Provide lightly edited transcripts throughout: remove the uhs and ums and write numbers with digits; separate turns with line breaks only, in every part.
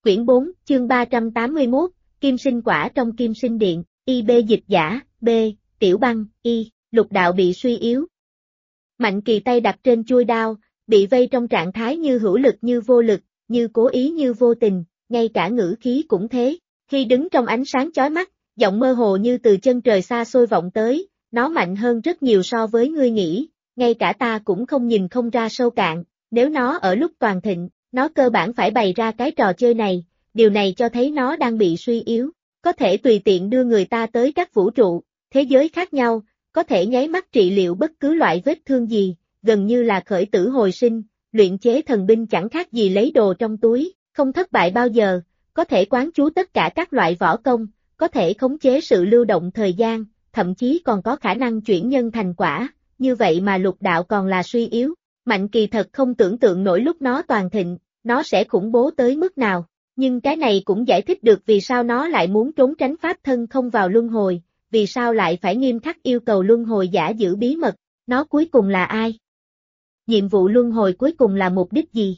Quyển 4, chương 381, Kim Sinh Quả trong Kim Sinh Điện, IB dịch giả, B, Tiểu Băng, Y, Lục đạo bị suy yếu. Mạnh Kỳ tay đặt trên chuôi đao, bị vây trong trạng thái như hữu lực như vô lực, như cố ý như vô tình, ngay cả ngữ khí cũng thế. Khi đứng trong ánh sáng chói mắt, giọng mơ hồ như từ chân trời xa xôi vọng tới, nó mạnh hơn rất nhiều so với ngươi nghĩ, ngay cả ta cũng không nhìn không ra sâu cạn, nếu nó ở lúc toàn thịnh, nó cơ bản phải bày ra cái trò chơi này, điều này cho thấy nó đang bị suy yếu, có thể tùy tiện đưa người ta tới các vũ trụ, thế giới khác nhau, có thể nháy mắt trị liệu bất cứ loại vết thương gì, gần như là khởi tử hồi sinh, luyện chế thần binh chẳng khác gì lấy đồ trong túi, không thất bại bao giờ, có thể quán chú tất cả các loại võ công, có thể khống chế sự lưu động thời gian, thậm chí còn có khả năng chuyển nhân thành quả, như vậy mà lục đạo còn là suy yếu. Mạnh Kỳ thật không tưởng tượng nổi lúc nó toàn thịnh, nó sẽ khủng bố tới mức nào, nhưng cái này cũng giải thích được vì sao nó lại muốn trốn tránh pháp thân không vào luân hồi, vì sao lại phải nghiêm khắc yêu cầu luân hồi giả giữ bí mật, nó cuối cùng là ai? Nhiệm vụ luân hồi cuối cùng là mục đích gì?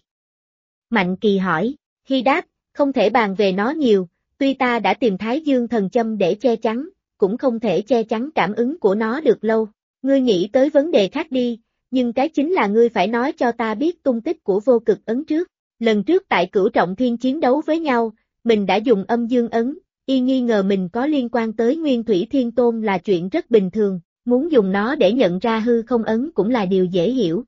Mạnh Kỳ hỏi, khi đáp, không thể bàn về nó nhiều, tuy ta đã tìm Thái Dương thần châm để che chắn, cũng không thể che chắn cảm ứng của nó được lâu, ngươi nghĩ tới vấn đề khác đi. Nhưng cái chính là ngươi phải nói cho ta biết tung tích của vô cực ấn trước. Lần trước tại Cửu Trọng Thiên chiến đấu với nhau, mình đã dùng âm dương ấn, y nghi ngờ mình có liên quan tới Nguyên Thủy Thiên Tôn là chuyện rất bình thường, muốn dùng nó để nhận ra hư không ấn cũng là điều dễ hiểu.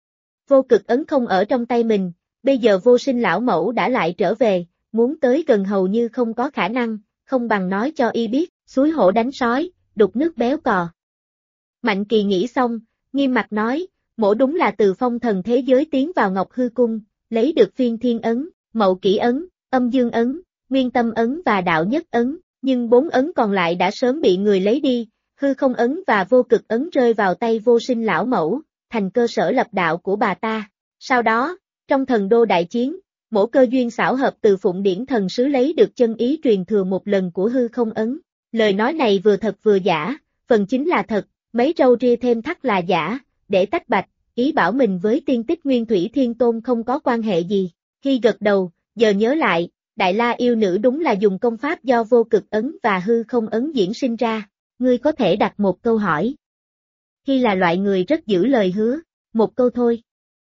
Vô cực ấn không ở trong tay mình, bây giờ Vô Sinh lão mẫu đã lại trở về, muốn tới gần hầu như không có khả năng, không bằng nói cho y biết, suối hổ đánh sói, đục nước béo cò. Mạnh Kỳ nghĩ xong, nghiêm mặt nói, mổ đúng là từ phong thần thế giới tiến vào Ngọc Hư Cung, lấy được Phiên Thiên ấn, Mậu Kỷ ấn, Âm Dương ấn, Nguyên Tâm ấn và Đạo Nhất ấn, nhưng 4 ấn còn lại đã sớm bị người lấy đi, Hư Không ấn và Vô Cực ấn rơi vào tay Vô Sinh lão mẫu, thành cơ sở lập đạo của bà ta. Sau đó, trong Thần Đô đại chiến, mổ cơ duyên xảo hợp từ Phụng Điển thần sứ lấy được chân ý truyền thừa một lần của Hư Không ấn. Lời nói này vừa thật vừa giả, phần chính là thật, mấy râu ria thêm thắt là giả, để tách bạch, ý bảo mình với tiên tích Nguyên Thủy Thiên Tôn không có quan hệ gì. Khi gật đầu, giờ nhớ lại, Đại La yêu nữ đúng là dùng công pháp do Vô Cực ấn và Hư Không ấn diễn sinh ra. Ngươi có thể đặt một câu hỏi. Khi là loại người rất giữ lời hứa, một câu thôi.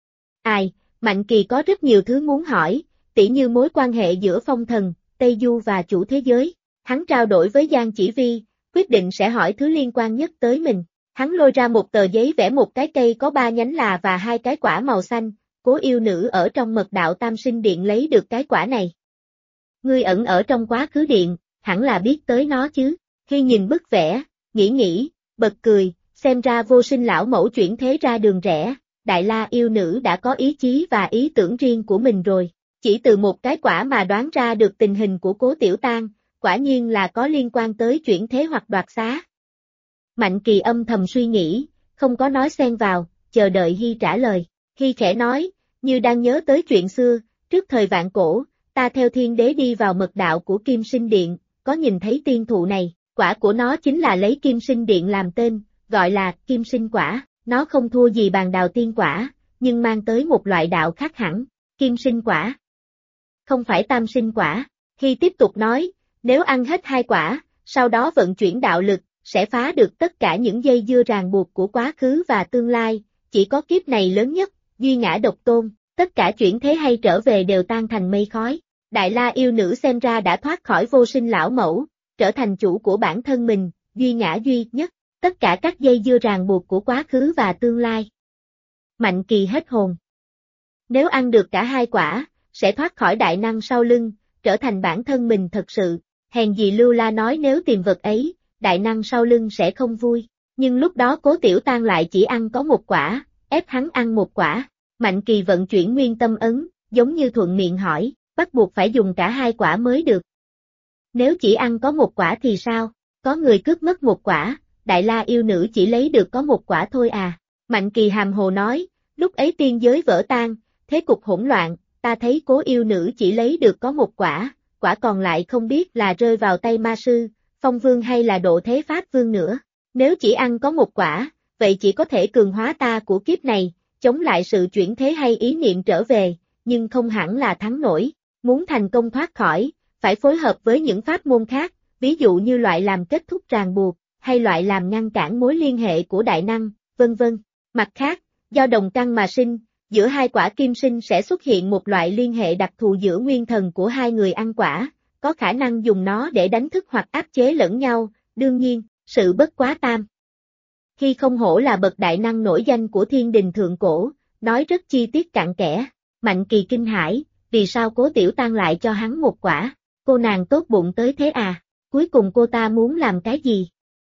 Ai, Mạnh Kỳ có rất nhiều thứ muốn hỏi, tỉ như mối quan hệ giữa phong thần, Tây Du và chủ thế giới. Hắn trao đổi với Giang Chỉ Vi, quyết định sẽ hỏi thứ liên quan nhất tới mình. Hắn lôi ra một tờ giấy vẽ một cái cây có 3 nhánh là và 2 cái quả màu xanh, Cố yêu nữ ở trong mật đạo Tam Sinh Điện lấy được cái quả này. Ngươi ẩn ở trong quá khứ điện, hẳn là biết tới nó chứ. Khi nhìn bức vẽ, nghĩ, bật cười, xem ra Vô Sinh lão mẫu chuyển thế ra đường rẽ, Đại La yêu nữ đã có ý chí và ý tưởng riêng của mình rồi. Chỉ từ một cái quả mà đoán ra được tình hình của Cố Tiểu Tang, quả nhiên là có liên quan tới chuyển thế hoặc đoạt xá. Mạnh Kỳ âm thầm suy nghĩ, không có nói xen vào, chờ đợi Hy trả lời. Hy khẽ nói, như đang nhớ tới chuyện xưa, trước thời vạn cổ, ta theo thiên đế đi vào mật đạo của Kim Sinh Điện, có nhìn thấy tiên thụ này, quả của nó chính là lấy Kim Sinh Điện làm tên, gọi là Kim Sinh Quả, nó không thua gì bàn đào tiên quả, nhưng mang tới một loại đạo khác hẳn, Kim Sinh Quả. Không phải Tam Sinh Quả. Hy tiếp tục nói, nếu ăn hết 2 quả, sau đó vận chuyển đạo lực, sẽ phá được tất cả những dây dưa ràng buộc của quá khứ và tương lai, chỉ có kiếp này lớn nhất, duy ngã độc tôn, tất cả chuyển thế hay trở về đều tan thành mây khói. Đại La yêu nữ xem ra đã thoát khỏi Vô Sinh lão mẫu, trở thành chủ của bản thân mình, duy ngã duy nhất, tất cả các dây dưa ràng buộc của quá khứ và tương lai. Mạnh Kỳ hết hồn. Nếu ăn được cả 2 quả, sẽ thoát khỏi đại năng sau lưng, trở thành bản thân mình thật sự. Hèn gì Lưu La nói nếu tìm vật ấy, đại năng sau lưng sẽ không vui, nhưng lúc đó Cố Tiểu Tang lại chỉ ăn có 1 quả, ép hắn ăn 1 quả. Mạnh Kỳ vận chuyển Nguyên Tâm ấn, giống như thuận miệng hỏi, bắt buộc phải dùng cả 2 quả mới được. Nếu chỉ ăn có 1 quả thì sao? Có người cướp mất 1 quả, Đại La yêu nữ chỉ lấy được có 1 quả thôi à? Mạnh Kỳ hàm hồ nói, lúc ấy tiên giới vỡ tan, thế cục hỗn loạn, ta thấy Cố yêu nữ chỉ lấy được có 1 quả, quả còn lại không biết là rơi vào tay ma sư, Phong Vương hay là Độ Thế Pháp Vương nữa. Nếu chỉ ăn có 1 quả, vậy chỉ có thể cường hóa ta của kiếp này, chống lại sự chuyển thế hay ý niệm trở về, nhưng không hẳn là thắng nổi. Muốn thành công thoát khỏi, phải phối hợp với những pháp môn khác, ví dụ như loại làm kết thúc ràng buộc, hay loại làm ngăn cản mối liên hệ của đại năng, vân vân. Mặt khác, do đồng căn mà sinh, giữa hai quả kim sinh sẽ xuất hiện một loại liên hệ đặc thù giữa nguyên thần của hai người ăn quả, có khả năng dùng nó để đánh thức hoặc áp chế lẫn nhau, đương nhiên, sự bất quá tam. Khi không hổ là bậc đại năng nổi danh của thiên đình thượng cổ, nói rất chi tiết cặn kẽ, Mạnh Kỳ kinh hãi, vì sao Cố Tiểu Tăng lại cho hắn một quả, cô nàng tốt bụng tới thế à, cuối cùng cô ta muốn làm cái gì?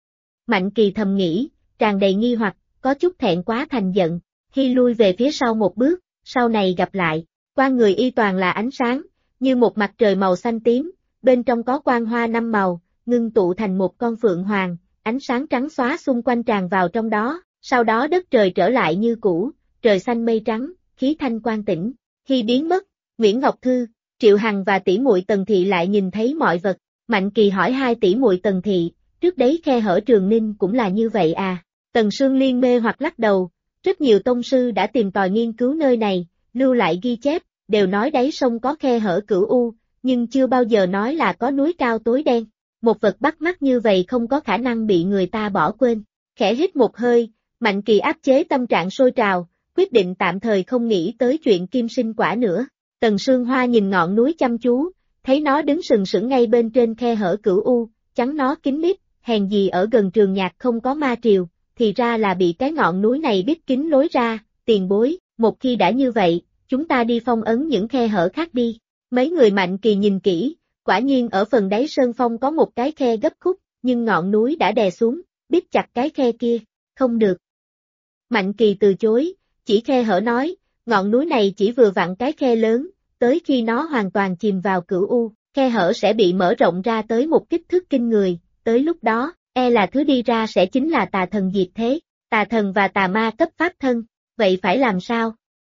Mạnh Kỳ thầm nghĩ, tràn đầy nghi hoặc, có chút thẹn quá thành giận, khi lui về phía sau một bước, sau này gặp lại, quang người y toàn là ánh sáng, như một mặt trời màu xanh tím, bên trong có quang hoa 5 màu, ngưng tụ thành một con phượng hoàng, ánh sáng trắng xóa xung quanh tràn vào trong đó, sau đó đất trời trở lại như cũ, trời xanh mây trắng, khí thanh quang tĩnh. Khi biến mất, Nguyễn Ngọc Thư, Triệu Hằng và tỷ muội Tần Thị lại nhìn thấy mọi vật. Mạnh Kỳ hỏi hai tỷ muội Tần Thị, trước đấy khe hở Trường Ninh cũng là như vậy à? Tần Sương Liên mê hoặc lắc đầu, rất nhiều tông sư đã tìm tòi nghiên cứu nơi này, lưu lại ghi chép, đều nói đáy sông có khe hở cửu u, nhưng chưa bao giờ nói là có núi cao tối đen. Một vật bắt mắt như vậy không có khả năng bị người ta bỏ quên. Khẽ hít một hơi, Mạnh Kỳ áp chế tâm trạng sôi trào, quyết định tạm thời không nghĩ tới chuyện kim sinh quả nữa. Tần Sương Hoa nhìn ngọn núi chăm chú, thấy nó đứng sừng sững ngay bên trên khe hở cửu u, chắn nó kín mít, hèn gì ở gần Trường Nhạc không có ma triều, thì ra là bị cái ngọn núi này bít kín lối ra, tiền bối, một khi đã như vậy, chúng ta đi phong ấn những khe hở khác đi. Mấy người Mạnh Kỳ nhìn kỹ, quả nhiên ở phần đáy sơn phong có một cái khe gấp khúc, nhưng ngọn núi đã đè xuống, bít chặt cái khe kia, không được. Mạnh Kỳ từ chối, chỉ khe hở nói, ngọn núi này chỉ vừa vặn cái khe lớn, tới khi nó hoàn toàn chìm vào cửu u, khe hở sẽ bị mở rộng ra tới một kích thước kinh người, tới lúc đó, là thứ đi ra sẽ chính là tà thần diệt thế, tà thần và tà ma cấp pháp thân, vậy phải làm sao?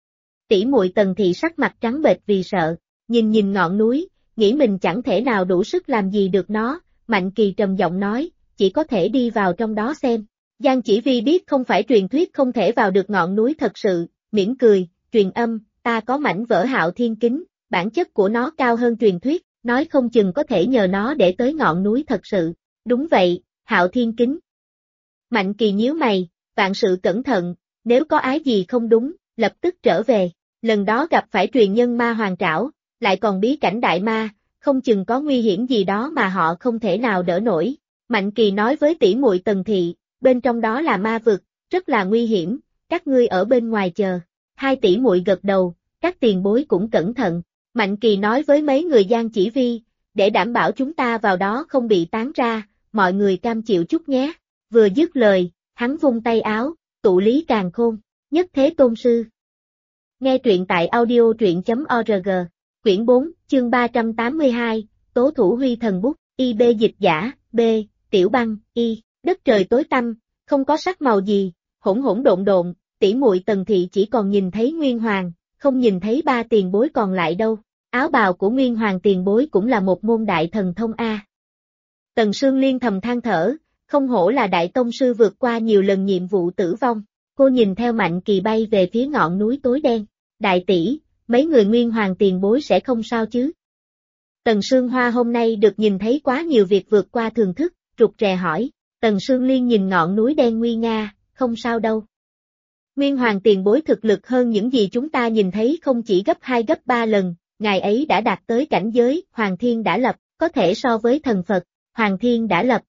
Tỷ muội Tần Thị sắc mặt trắng bệch vì sợ, nhìn ngọn núi, nghĩ mình chẳng thể nào đủ sức làm gì được nó, Mạnh Kỳ trầm giọng nói, chỉ có thể đi vào trong đó xem. Giang Chỉ Vi biết không phải truyền thuyết không thể vào được ngọn núi thật sự, mỉm cười, truyền âm, ta có mảnh vỡ Hạo Thiên Kính, bản chất của nó cao hơn truyền thuyết, nói không chừng có thể nhờ nó để tới ngọn núi thật sự. Đúng vậy, Hạo Thiên Kính. Mạnh Kỳ nhíu mày, vạn sự cẩn thận, nếu có ái gì không đúng, lập tức trở về. Lần đó gặp phải truyền nhân ma hoàng trảo, lại còn bí cảnh đại ma, không chừng có nguy hiểm gì đó mà họ không thể nào đỡ nổi. Mạnh Kỳ nói với tỷ muội Tần Thị, bên trong đó là ma vực, rất là nguy hiểm, các ngươi ở bên ngoài chờ. Hai tỷ muội gật đầu, các tiền bối cũng cẩn thận. Mạnh Kỳ nói với mấy người Giang Chỉ Vi, để đảm bảo chúng ta vào đó không bị tán ra, mọi người cam chịu chút nhé. Vừa dứt lời, hắn vung tay áo, tụ lý càn khôn, nhất thế tôn sư. Nghe truyện tại audio truyện.org, quyển 4, chương 382, Tố Thủ Huy Thần Bút, IB dịch giả, B, Tiểu Băng, Y, đất trời tối tăm, không có sắc màu gì, hỗn hỗn độn độn, tỷ muội Tần Thị chỉ còn nhìn thấy Nguyên Hoàng, không nhìn thấy ba tiền bối còn lại đâu, áo bào của Nguyên Hoàng tiền bối cũng là một môn đại thần thông A. Tần Sương Liên thầm than thở, không hổ là đại tông sư vượt qua nhiều lần nhiệm vụ tử vong, cô nhìn theo Mạnh Kỳ bay về phía ngọn núi tối đen, đại tỷ, mấy người Nguyên Hoàng tiền bối sẽ không sao chứ? Tần Sương Hoa hôm nay được nhìn thấy quá nhiều việc vượt qua thường thức, rụt rè hỏi, Tần Sương Liên nhìn ngọn núi đen nguy nga, không sao đâu. Nguyên Hoàng tiền bối thực lực hơn những gì chúng ta nhìn thấy không chỉ gấp 2 gấp 3 lần, ngài ấy đã đạt tới cảnh giới, Hoàng Thiên đã lập, có thể so với thần Phật, Hoàng Thiên đã lập.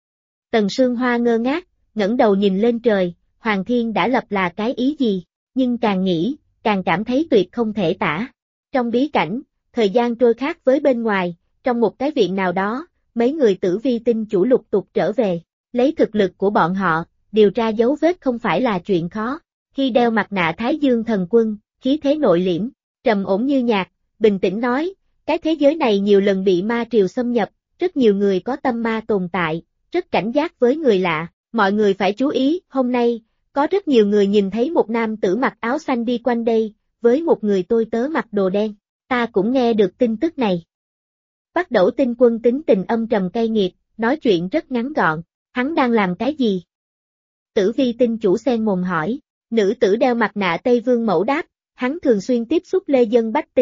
Tần Sương Hoa ngơ ngác, ngẩng đầu nhìn lên trời, Hoàng Thiên đã lập là cái ý gì, nhưng càng nghĩ, càng cảm thấy tuyệt không thể tả. Trong bí cảnh, thời gian trôi khác với bên ngoài, trong một cái viện nào đó, mấy người Tử Vi tinh chủ lục tục trở về, lấy thực lực của bọn họ, điều tra dấu vết không phải là chuyện khó. Khi đeo mặt nạ Thái Dương thần quân, khí thế nội liễm, trầm ổn như nhạc, bình tĩnh nói, cái thế giới này nhiều lần bị ma triều xâm nhập, rất nhiều người có tâm ma tồn tại, rất cảnh giác với người lạ, mọi người phải chú ý, hôm nay, có rất nhiều người nhìn thấy một nam tử mặc áo xanh đi quanh đây, với một người tôi tớ mặc đồ đen, ta cũng nghe được tin tức này. Bắt đầu tinh quân tính tình âm trầm cay nghiệt, nói chuyện rất ngắn gọn, hắn đang làm cái gì? Tử Vi tinh chủ xen mồm hỏi, nữ tử đeo mặt nạ Tây Vương mẫu đáp, hắn thường xuyên tiếp xúc lê dân bách tính,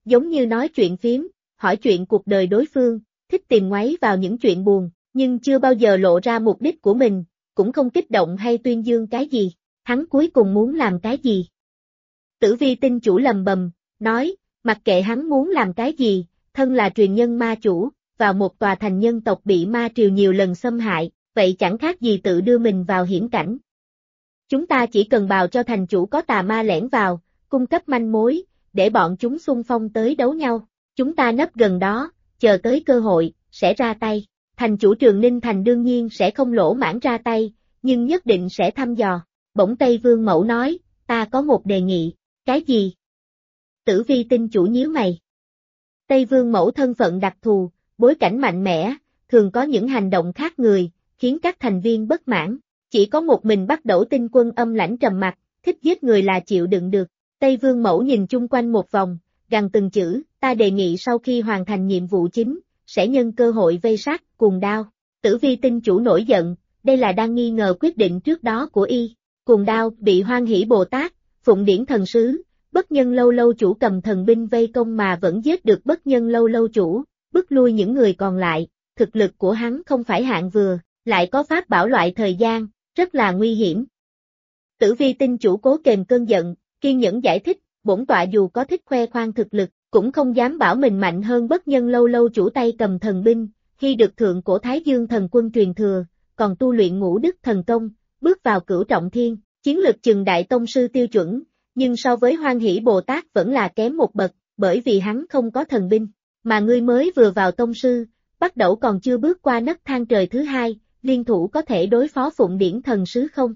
giống như nói chuyện phiếm, hỏi chuyện cuộc đời đối phương, thích tìm ngoáy vào những chuyện buồn, nhưng chưa bao giờ lộ ra mục đích của mình, cũng không kích động hay tuyên dương cái gì, hắn cuối cùng muốn làm cái gì. Tử Vi tinh chủ lầm bầm, nói, mặc kệ hắn muốn làm cái gì, thân là truyền nhân ma chủ, vào một tòa thành nhân tộc bị ma triều nhiều lần xâm hại, vậy chẳng khác gì tự đưa mình vào hiểm cảnh. Chúng ta chỉ cần bào cho thành chủ có tà ma lẻn vào, cung cấp manh mối, để bọn chúng xung phong tới đấu nhau. Chúng ta nấp gần đó, chờ tới cơ hội, sẽ ra tay. Thành chủ Trường Ninh Thành đương nhiên sẽ không lỗ mãng ra tay, nhưng nhất định sẽ thăm dò. Bỗng Tây Vương Mẫu nói, ta có một đề nghị. Cái gì? Tử Vi tinh chủ nhíu mày. Tây Vương Mẫu thân phận đặc thù, bối cảnh mạnh mẽ, thường có những hành động khác người, khiến các thành viên bất mãn. Chỉ có một mình Bắc Đẩu Tinh Quân âm lãnh trầm mặc, thích giết người là chịu đựng được. Tây Vương Mẫu nhìn chung quanh một vòng, gằn từng chữ, ta đề nghị sau khi hoàn thành nhiệm vụ chính, sẽ nhân cơ hội vây sát, Cuồng Đao. Tử Vi tinh chủ nổi giận, đây là đang nghi ngờ quyết định trước đó của y. Cuồng Đao bị Hoan Hỷ Bồ Tát, Phụng Điển Thần Sứ, Bất Nhân Lâu Lâu chủ cầm thần binh vây công mà vẫn giết được Bất Nhân Lâu Lâu chủ, bức lui những người còn lại, thực lực của hắn không phải hạng vừa, lại có pháp bảo loại thời gian, rất là nguy hiểm. Tử Vi tinh chủ cố kềm cơn giận, kiên nhẫn giải thích, bổn tọa dù có thích khoe khoang thực lực, cũng không dám bảo mình mạnh hơn Bất Nhân Lâu Lâu chủ tay cầm thần binh, khi được thượng cổ Thái Dương thần quân truyền thừa, còn tu luyện ngũ đức thần công, bước vào cửu trọng thiên, chiến lực chừng đại tông sư tiêu chuẩn, nhưng so với Hoan Hỷ Bồ Tát vẫn là kém một bậc, bởi vì hắn không có thần binh, mà ngươi mới vừa vào tông sư, Bắc Đẩu còn chưa bước qua nấc thang trời thứ hai, liên thủ có thể đối phó Phụng Điển Thần Sứ không?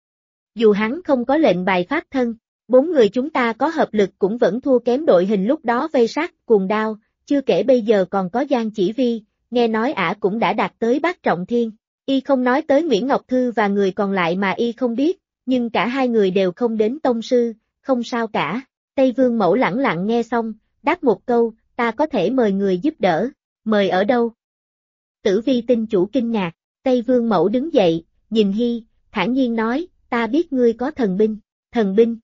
Dù hắn không có lệnh bài pháp thân, 4 người chúng ta có hợp lực cũng vẫn thua kém đội hình lúc đó vây sát, Cuồng Đao, chưa kể bây giờ còn có Giang Chỉ Vi, nghe nói ả cũng đã đạt tới bát trọng thiên. Y không nói tới Nguyễn Ngọc Thư và người còn lại mà y không biết, nhưng cả hai người đều không đến tông sư, không sao cả. Tây Vương Mẫu lẳng lặng nghe xong, đáp một câu, ta có thể mời người giúp đỡ, mời ở đâu? Tử Vi tinh chủ kinh ngạc, Tây Vương Mẫu đứng dậy, nhìn Hy, thản nhiên nói, ta biết ngươi có thần binh, thần binh.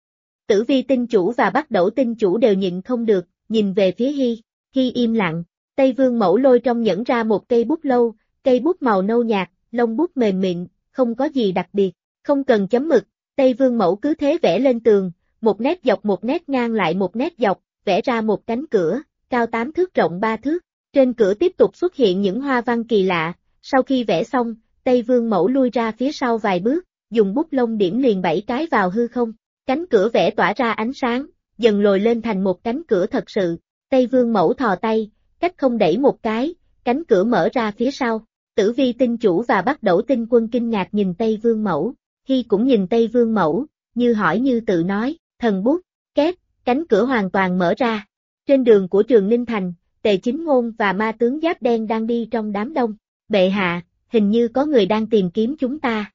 Tử Vi tinh chủ và Bắc Đẩu tinh chủ đều nhịn không được, nhìn về phía Hy, Hy im lặng, Tây Vương Mẫu lôi trong nhẫn ra một cây bút lâu, cây bút màu nâu nhạt, lông bút mềm mịn, không có gì đặc biệt, không cần chấm mực, Tây Vương Mẫu cứ thế vẽ lên tường, một nét dọc một nét ngang lại một nét dọc, vẽ ra một cánh cửa, cao 8 thước rộng 3 thước, trên cửa tiếp tục xuất hiện những hoa văn kỳ lạ, sau khi vẽ xong, Tây Vương Mẫu lui ra phía sau vài bước, dùng bút lông điểm liền 7 cái vào hư không, cánh cửa vẽ tỏa ra ánh sáng, dần lồi lên thành một cánh cửa thật sự, Tây Vương Mẫu thò tay, cách không đẩy một cái, cánh cửa mở ra phía sau. Tử Vi tinh chủ và Bắc Đẩu tinh quân kinh ngạc nhìn Tây Vương Mẫu, Hy cũng nhìn Tây Vương Mẫu, như hỏi như tự nói, thần bút, két, cánh cửa hoàn toàn mở ra. Trên đường của Trường Ninh Thành, Tề Chính Ngôn và ma tướng Giáp Đen đang đi trong đám đông. Bệ hạ, hình như có người đang tìm kiếm chúng ta.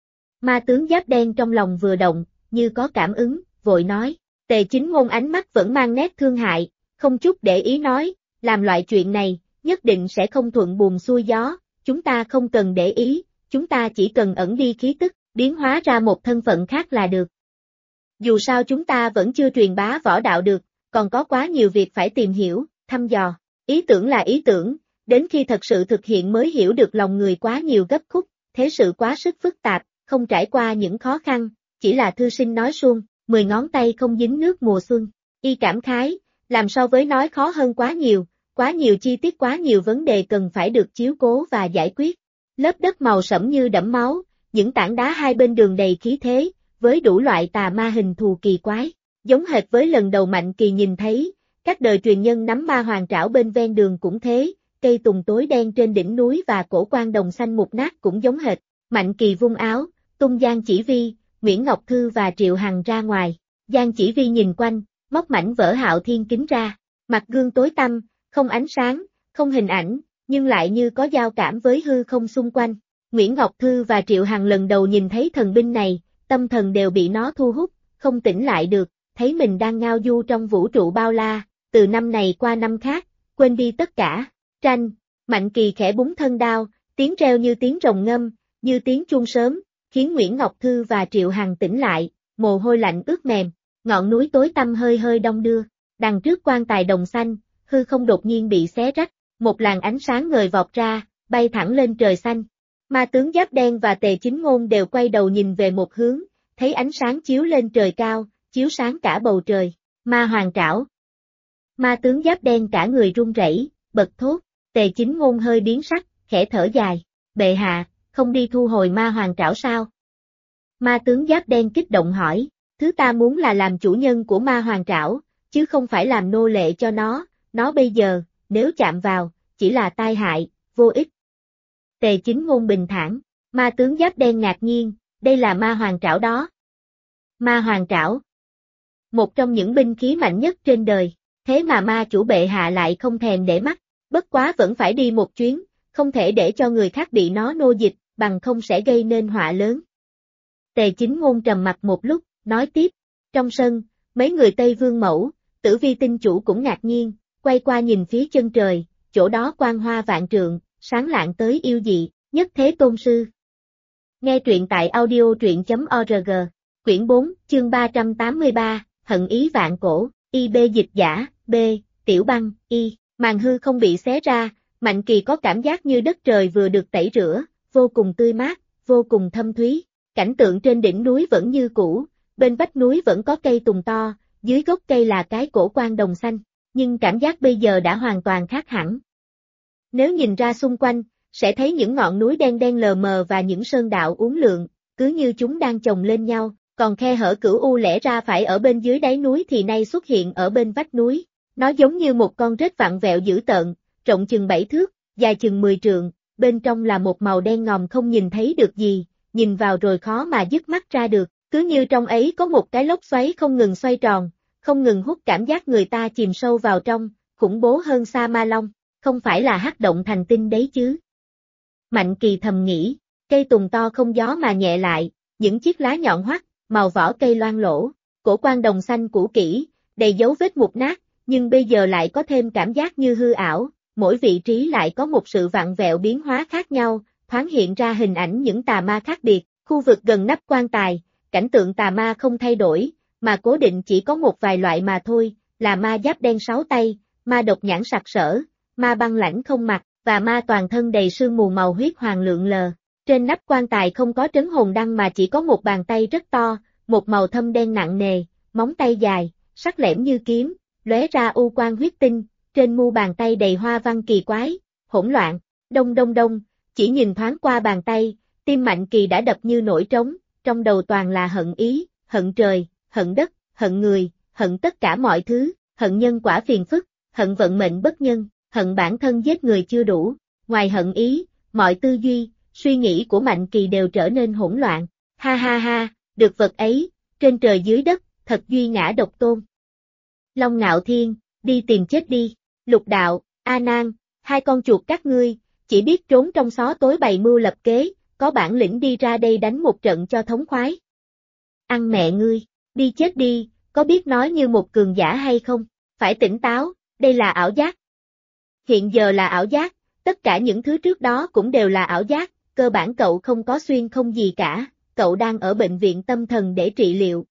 Ma tướng Giáp Đen trong lòng vừa động, như có cảm ứng, vội nói. Tề Chính Ngôn ánh mắt vẫn mang nét thương hại, không chút để ý nói, làm loại chuyện này, nhất định sẽ không thuận buồm xuôi gió, chúng ta không cần để ý, chúng ta chỉ cần ẩn đi khí tức, biến hóa ra một thân phận khác là được. Dù sao chúng ta vẫn chưa truyền bá võ đạo được, còn có quá nhiều việc phải tìm hiểu, thăm dò, ý tưởng là ý tưởng, đến khi thật sự thực hiện mới hiểu được lòng người quá nhiều gấp khúc, thế sự quá sức phức tạp, không trải qua những khó khăn, chỉ là thư sinh nói suông, 10 ngón tay không dính nước mùa xuân, y cảm khái, làm so với nói khó hơn quá nhiều chi tiết quá nhiều vấn đề cần phải được chiếu cố và giải quyết. Lớp đất màu sẫm như đẫm máu, những tảng đá hai bên đường đầy khí thế, với đủ loại tà ma hình thù kỳ quái, giống hệt với lần đầu Mạnh Kỳ nhìn thấy, các đời truyền nhân nắm ma hoàng trảo bên ven đường cũng thế, cây tùng tối đen trên đỉnh núi và cổ quan đồng xanh mục nát cũng giống hệt. Mạnh Kỳ vung áo, tung Giang Chỉ Vi, Nguyễn Ngọc Thư và Triệu Hằng ra ngoài. Giang Chỉ Vi nhìn quanh, móc mảnh vỡ Hạo Thiên kính ra, mặt gương tối tăm, không ánh sáng, không hình ảnh, nhưng lại như có giao cảm với hư không xung quanh. Nguyễn Ngọc Thư và Triệu Hằng lần đầu nhìn thấy thần binh này, tâm thần đều bị nó thu hút, không tỉnh lại được, thấy mình đang ngao du trong vũ trụ bao la, từ năm này qua năm khác, quên đi tất cả. Tranh, Mạnh Kỳ khẽ búng thân đao, tiếng reo như tiếng rồng ngâm, như tiếng chuông sớm, khiến Nguyễn Ngọc Thư và Triệu Hằng tỉnh lại, mồ hôi lạnh ướt mềm, ngọn núi tối tăm hơi hơi đong đưa. Đằng trước quan tài đồng xanh, hư không đột nhiên bị xé rách, một làn ánh sáng ngời vọt ra, bay thẳng lên trời xanh. Ma tướng giáp đen và Tề Chính Ngôn đều quay đầu nhìn về một hướng, thấy ánh sáng chiếu lên trời cao, chiếu sáng cả bầu trời. Ma hoàng trảo. Ma tướng giáp đen cả người run rẩy, bật thốt. Tề Chính Ngôn hơi biến sắc, khẽ thở dài. Bệ hạ, không đi thu hồi ma hoàng trảo sao? Ma tướng giáp đen kích động hỏi. Thứ ta muốn là làm chủ nhân của ma hoàng trảo, chứ không phải làm nô lệ cho nó bây giờ, nếu chạm vào, chỉ là tai hại, vô ích. Tề Chính Ngôn bình thản. Ma tướng giáp đen ngạc nhiên, đây là ma hoàng trảo đó. Ma hoàng trảo. Một trong những binh khí mạnh nhất trên đời, thế mà ma chủ bệ hạ lại không thèm để mắt, bất quá vẫn phải đi một chuyến, không thể để cho người khác bị nó nô dịch, bằng không sẽ gây nên họa lớn. Tề Chính Ngôn trầm mặt một lúc, nói tiếp, trong sân, mấy người Tây Vương Mẫu, Tử Vi tinh chủ cũng ngạc nhiên, quay qua nhìn phía chân trời, chỗ đó quang hoa vạn trượng, sáng lạng tới yêu dị, nhất thế tôn sư. Nghe truyện tại audio truyện.org, quyển 4, chương 383, hận ý vạn cổ, IB dịch giả, B, Tiểu Băng, Y, màn hư không bị xé ra, Mạnh Kỳ có cảm giác như đất trời vừa được tẩy rửa, vô cùng tươi mát, vô cùng thâm thúy, cảnh tượng trên đỉnh núi vẫn như cũ, bên vách núi vẫn có cây tùng to, dưới gốc cây là cái cổ quan đồng xanh, nhưng cảm giác bây giờ đã hoàn toàn khác hẳn. Nếu nhìn ra xung quanh, sẽ thấy những ngọn núi đen đen lờ mờ và những sơn đạo uốn lượn, cứ như chúng đang chồng lên nhau, còn khe hở cửu u lẽ ra phải ở bên dưới đáy núi thì nay xuất hiện ở bên vách núi. Nó giống như một con rết vặn vẹo dữ tợn, rộng chừng 7 thước, dài chừng 10 trượng, bên trong là một màu đen ngòm không nhìn thấy được gì, nhìn vào rồi khó mà dứt mắt ra được, cứ như trong ấy có một cái lốc xoáy không ngừng xoay tròn, không ngừng hút cảm giác người ta chìm sâu vào trong, khủng bố hơn Sa Ma Long, không phải là hắc động thành tinh đấy chứ. Mạnh Kỳ thầm nghĩ, cây tùng to không gió mà nhẹ lại, những chiếc lá nhọn hoắt, màu vỏ cây loang lỗ, cổ quan đồng xanh cũ kỹ, đầy dấu vết mục nát, nhưng bây giờ lại có thêm cảm giác như hư ảo, mỗi vị trí lại có một sự vặn vẹo biến hóa khác nhau, thoáng hiện ra hình ảnh những tà ma khác biệt, khu vực gần nắp quan tài, cảnh tượng tà ma không thay đổi, mà cố định chỉ có một vài loại mà thôi, là ma giáp đen 6 tay, ma độc nhãn sặc sỡ, ma băng lãnh không mặt, và ma toàn thân đầy sương mù màu huyết hoàng lượn lờ. Trên nắp quan tài không có trấn hồn đăng mà chỉ có một bàn tay rất to, một màu thâm đen nặng nề, móng tay dài, sắc lẻm như kiếm, lóe ra u quang huyết tinh, trên mu bàn tay đầy hoa văn kỳ quái, hỗn loạn, đông đông đông, chỉ nhìn thoáng qua bàn tay, tim Mạnh Kỳ đã đập như nổi trống, trong đầu toàn là hận ý, hận trời, hận đất, hận người, hận tất cả mọi thứ, hận nhân quả phiền phức, hận vận mệnh bất nhân, hận bản thân giết người chưa đủ, ngoài hận ý, mọi tư duy, suy nghĩ của Mạnh Kỳ đều trở nên hỗn loạn, ha ha ha, được vật ấy, trên trời dưới đất, thật duy ngã độc tôn. Long Ngạo Thiên, đi tìm chết đi, Lục Đạo, A Nan, hai con chuột các ngươi, chỉ biết trốn trong xó tối bày mưu lập kế, có bản lĩnh đi ra đây đánh một trận cho thống khoái. Ăn mẹ ngươi, đi chết đi, có biết nói như một cường giả hay không, phải tỉnh táo, đây là ảo giác. Hiện giờ là ảo giác, tất cả những thứ trước đó cũng đều là ảo giác, cơ bản cậu không có xuyên không gì cả, cậu đang ở bệnh viện tâm thần để trị liệu,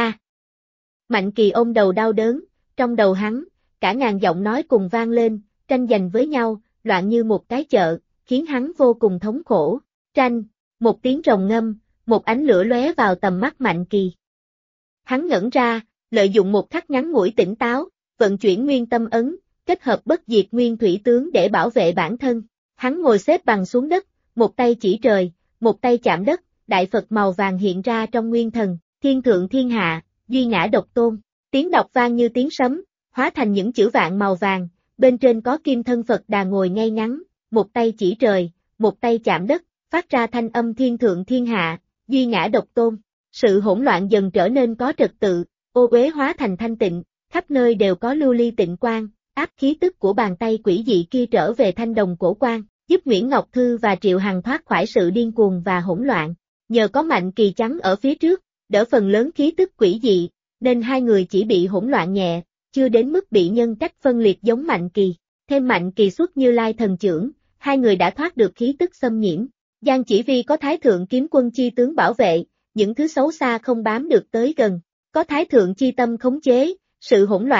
Mạnh Kỳ ôm đầu đau đớn, trong đầu hắn, cả ngàn giọng nói cùng vang lên, tranh giành với nhau, loạn như một cái chợ, khiến hắn vô cùng thống khổ. Tranh, một tiếng rồng ngâm, một ánh lửa lóe vào tầm mắt Mạnh Kỳ. Hắn ngẩn ra, lợi dụng một khắc ngắn ngủi tỉnh táo, vận chuyển nguyên tâm ấn, kết hợp bất diệt nguyên thủy tướng để bảo vệ bản thân. Hắn ngồi xếp bằng xuống đất, một tay chỉ trời, một tay chạm đất, đại Phật màu vàng hiện ra trong nguyên thần, thiên thượng thiên hạ, duy ngã độc tôn. Tiếng đọc vang như tiếng sấm, hóa thành những chữ vạn màu vàng, bên trên có kim thân Phật Đà ngồi ngay ngắn, một tay chỉ trời, một tay chạm đất, phát ra thanh âm thiên thượng thiên hạ, duy ngã độc tôn. Sự hỗn loạn dần trở nên có trật tự, ô uế hóa thành thanh tịnh, khắp nơi đều có lưu ly tịnh quang, áp khí tức của bàn tay quỷ dị kia trở về thanh đồng cổ quang, giúp Nguyễn Ngọc Thư và Triệu Hằng thoát khỏi sự điên cuồng và hỗn loạn. Nhờ có Mạnh Kỳ trắng ở phía trước, đỡ phần lớn khí tức quỷ dị, nên hai người chỉ bị hỗn loạn nhẹ, chưa đến mức bị nhân cách phân liệt giống Mạnh Kỳ. Thêm Mạnh Kỳ xuất Như Lai thần chưởng, hai người đã thoát được khí tức xâm nhiễm. Giang Chỉ Vi có Thái Thượng kiếm quân chi tướng bảo vệ, những thứ xấu xa không bám được tới gần. Có Thái Thượng chi tâm khống chế, sự hỗn loạn,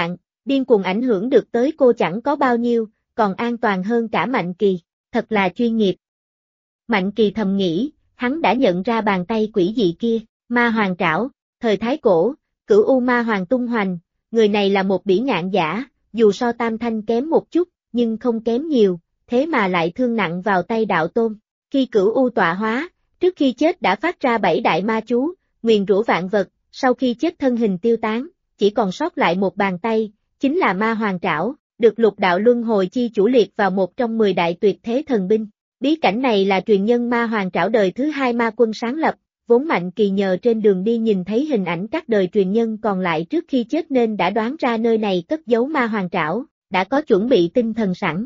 điên cuồng ảnh hưởng được tới cô chẳng có bao nhiêu, còn an toàn hơn cả Mạnh Kỳ, thật là chuyên nghiệp. Mạnh Kỳ thầm nghĩ, hắn đã nhận ra bàn tay quỷ dị kia, ma hoàng trảo, thời Thái Cổ, Cửu U Ma Hoàng tung hoành, người này là một bỉ ngạn giả, dù so Tam Thanh kém một chút, nhưng không kém nhiều, thế mà lại thương nặng vào tay đạo tôn. Khi Cửu U tọa hóa, trước khi chết đã phát ra 7 đại ma chú, nguyền rủa vạn vật, sau khi chết thân hình tiêu tán, chỉ còn sót lại một bàn tay, chính là ma hoàng trảo, được lục đạo luân hồi chi chủ liệt vào một trong 10 đại tuyệt thế thần binh. Bí cảnh này là truyền nhân ma hoàng trảo đời thứ 2 ma quân sáng lập, vốn Mạnh Kỳ nhờ trên đường đi nhìn thấy hình ảnh các đời truyền nhân còn lại trước khi chết nên đã đoán ra nơi này cất giấu ma hoàng trảo, đã có chuẩn bị tinh thần sẵn.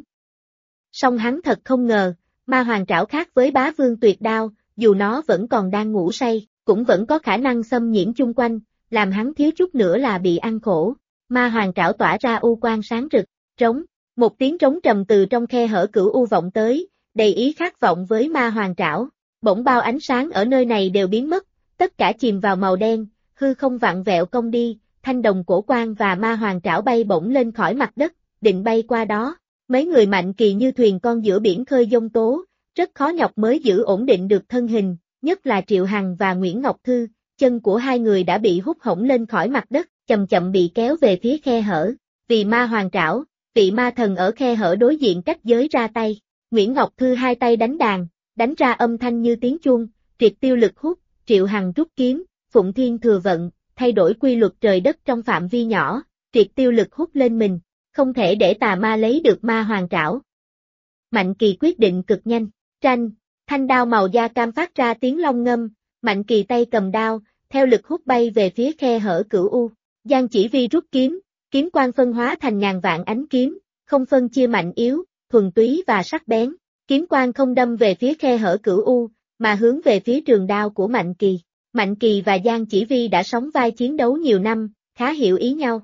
Song hắn thật không ngờ, ma hoàng trảo khác với bá vương tuyệt đao, dù nó vẫn còn đang ngủ say, cũng vẫn có khả năng xâm nhiễm chung quanh, làm hắn thiếu chút nữa là bị ăn khổ. Ma hoàng trảo tỏa ra u quang sáng rực, trống, một tiếng trống trầm từ trong khe hở Cửu U vọng tới, đầy ý khát vọng với ma hoàng trảo. Bỗng bao ánh sáng ở nơi này đều biến mất, tất cả chìm vào màu đen, hư không vặn vẹo cong đi, thanh đồng cổ quan và ma hoàng trảo bay bổng lên khỏi mặt đất, định bay qua đó. Mấy người Mạnh Kỳ như thuyền con giữa biển khơi giông tố, rất khó nhọc mới giữ ổn định được thân hình, nhất là Triệu Hằng và Nguyễn Ngọc Thư, chân của hai người đã bị hút hẫng lên khỏi mặt đất, chậm chậm bị kéo về phía khe hở. Vì ma hoàng trảo, vị ma thần ở khe hở đối diện cách giới ra tay, Nguyễn Ngọc Thư hai tay đánh đàn, đánh ra âm thanh như tiếng chuông, triệt tiêu lực hút, Triệu Hằng rút kiếm, Phụng Thiên thừa vận, thay đổi quy luật trời đất trong phạm vi nhỏ, triệt tiêu lực hút lên mình, không thể để tà ma lấy được ma hoàng trảo. Mạnh Kỳ quyết định cực nhanh, tranh, thanh đao màu da cam phát ra tiếng long ngâm, Mạnh Kỳ tay cầm đao, theo lực hút bay về phía khe hở Cửu U. Giang Chỉ Vi rút kiếm, kiếm quang phân hóa thành ngàn vạn ánh kiếm, không phân chia mạnh yếu, thuần túy và sắc bén. Kiếm quang không đâm về phía khe hở Cửu U, mà hướng về phía trường đao của Mạnh Kỳ. Mạnh Kỳ và Giang Chỉ Vi đã sóng vai chiến đấu nhiều năm, khá hiểu ý nhau.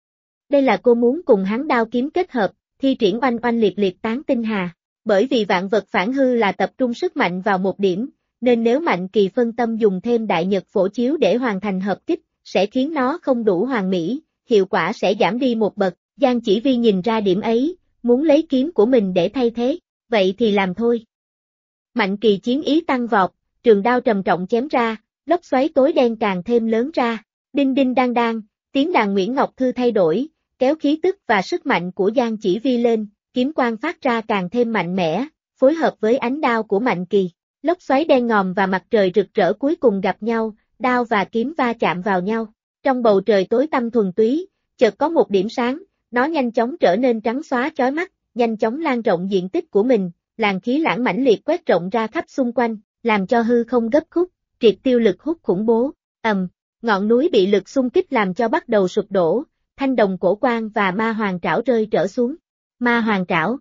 Đây là cô muốn cùng hắn đao kiếm kết hợp, thi triển oanh oanh liệt liệt tán tinh hà. Bởi vì vạn vật phản hư là tập trung sức mạnh vào một điểm, nên nếu Mạnh Kỳ phân tâm dùng thêm đại nhật phổ chiếu để hoàn thành hợp kích, sẽ khiến nó không đủ hoàn mỹ, hiệu quả sẽ giảm đi một bậc. Giang Chỉ Vi nhìn ra điểm ấy, muốn lấy kiếm của mình để thay thế. Vậy thì làm thôi. Mạnh Kỳ chiến ý tăng vọt, trường đao trầm trọng chém ra, lốc xoáy tối đen càng thêm lớn ra. Đinh đinh đang đang, tiếng đàn Nguyễn Ngọc Thư thay đổi, kéo khí tức và sức mạnh của Giang Chỉ Vi lên, kiếm quang phát ra càng thêm mạnh mẽ, phối hợp với ánh đao của Mạnh Kỳ. Lốc xoáy đen ngòm và mặt trời rực rỡ cuối cùng gặp nhau, đao và kiếm va chạm vào nhau. Trong bầu trời tối tăm thuần túy, chợt có một điểm sáng, nó nhanh chóng trở nên trắng xóa chói mắt, nhanh chóng lan rộng diện tích của mình, làn khí lãng mãnh liệt quét rộng ra khắp xung quanh, làm cho hư không gấp khúc, triệt tiêu lực hút khủng bố. Ngọn núi bị lực xung kích làm cho bắt đầu sụp đổ, thanh đồng cổ quan và ma hoàng trảo rơi trở xuống. Ma hoàng trảo.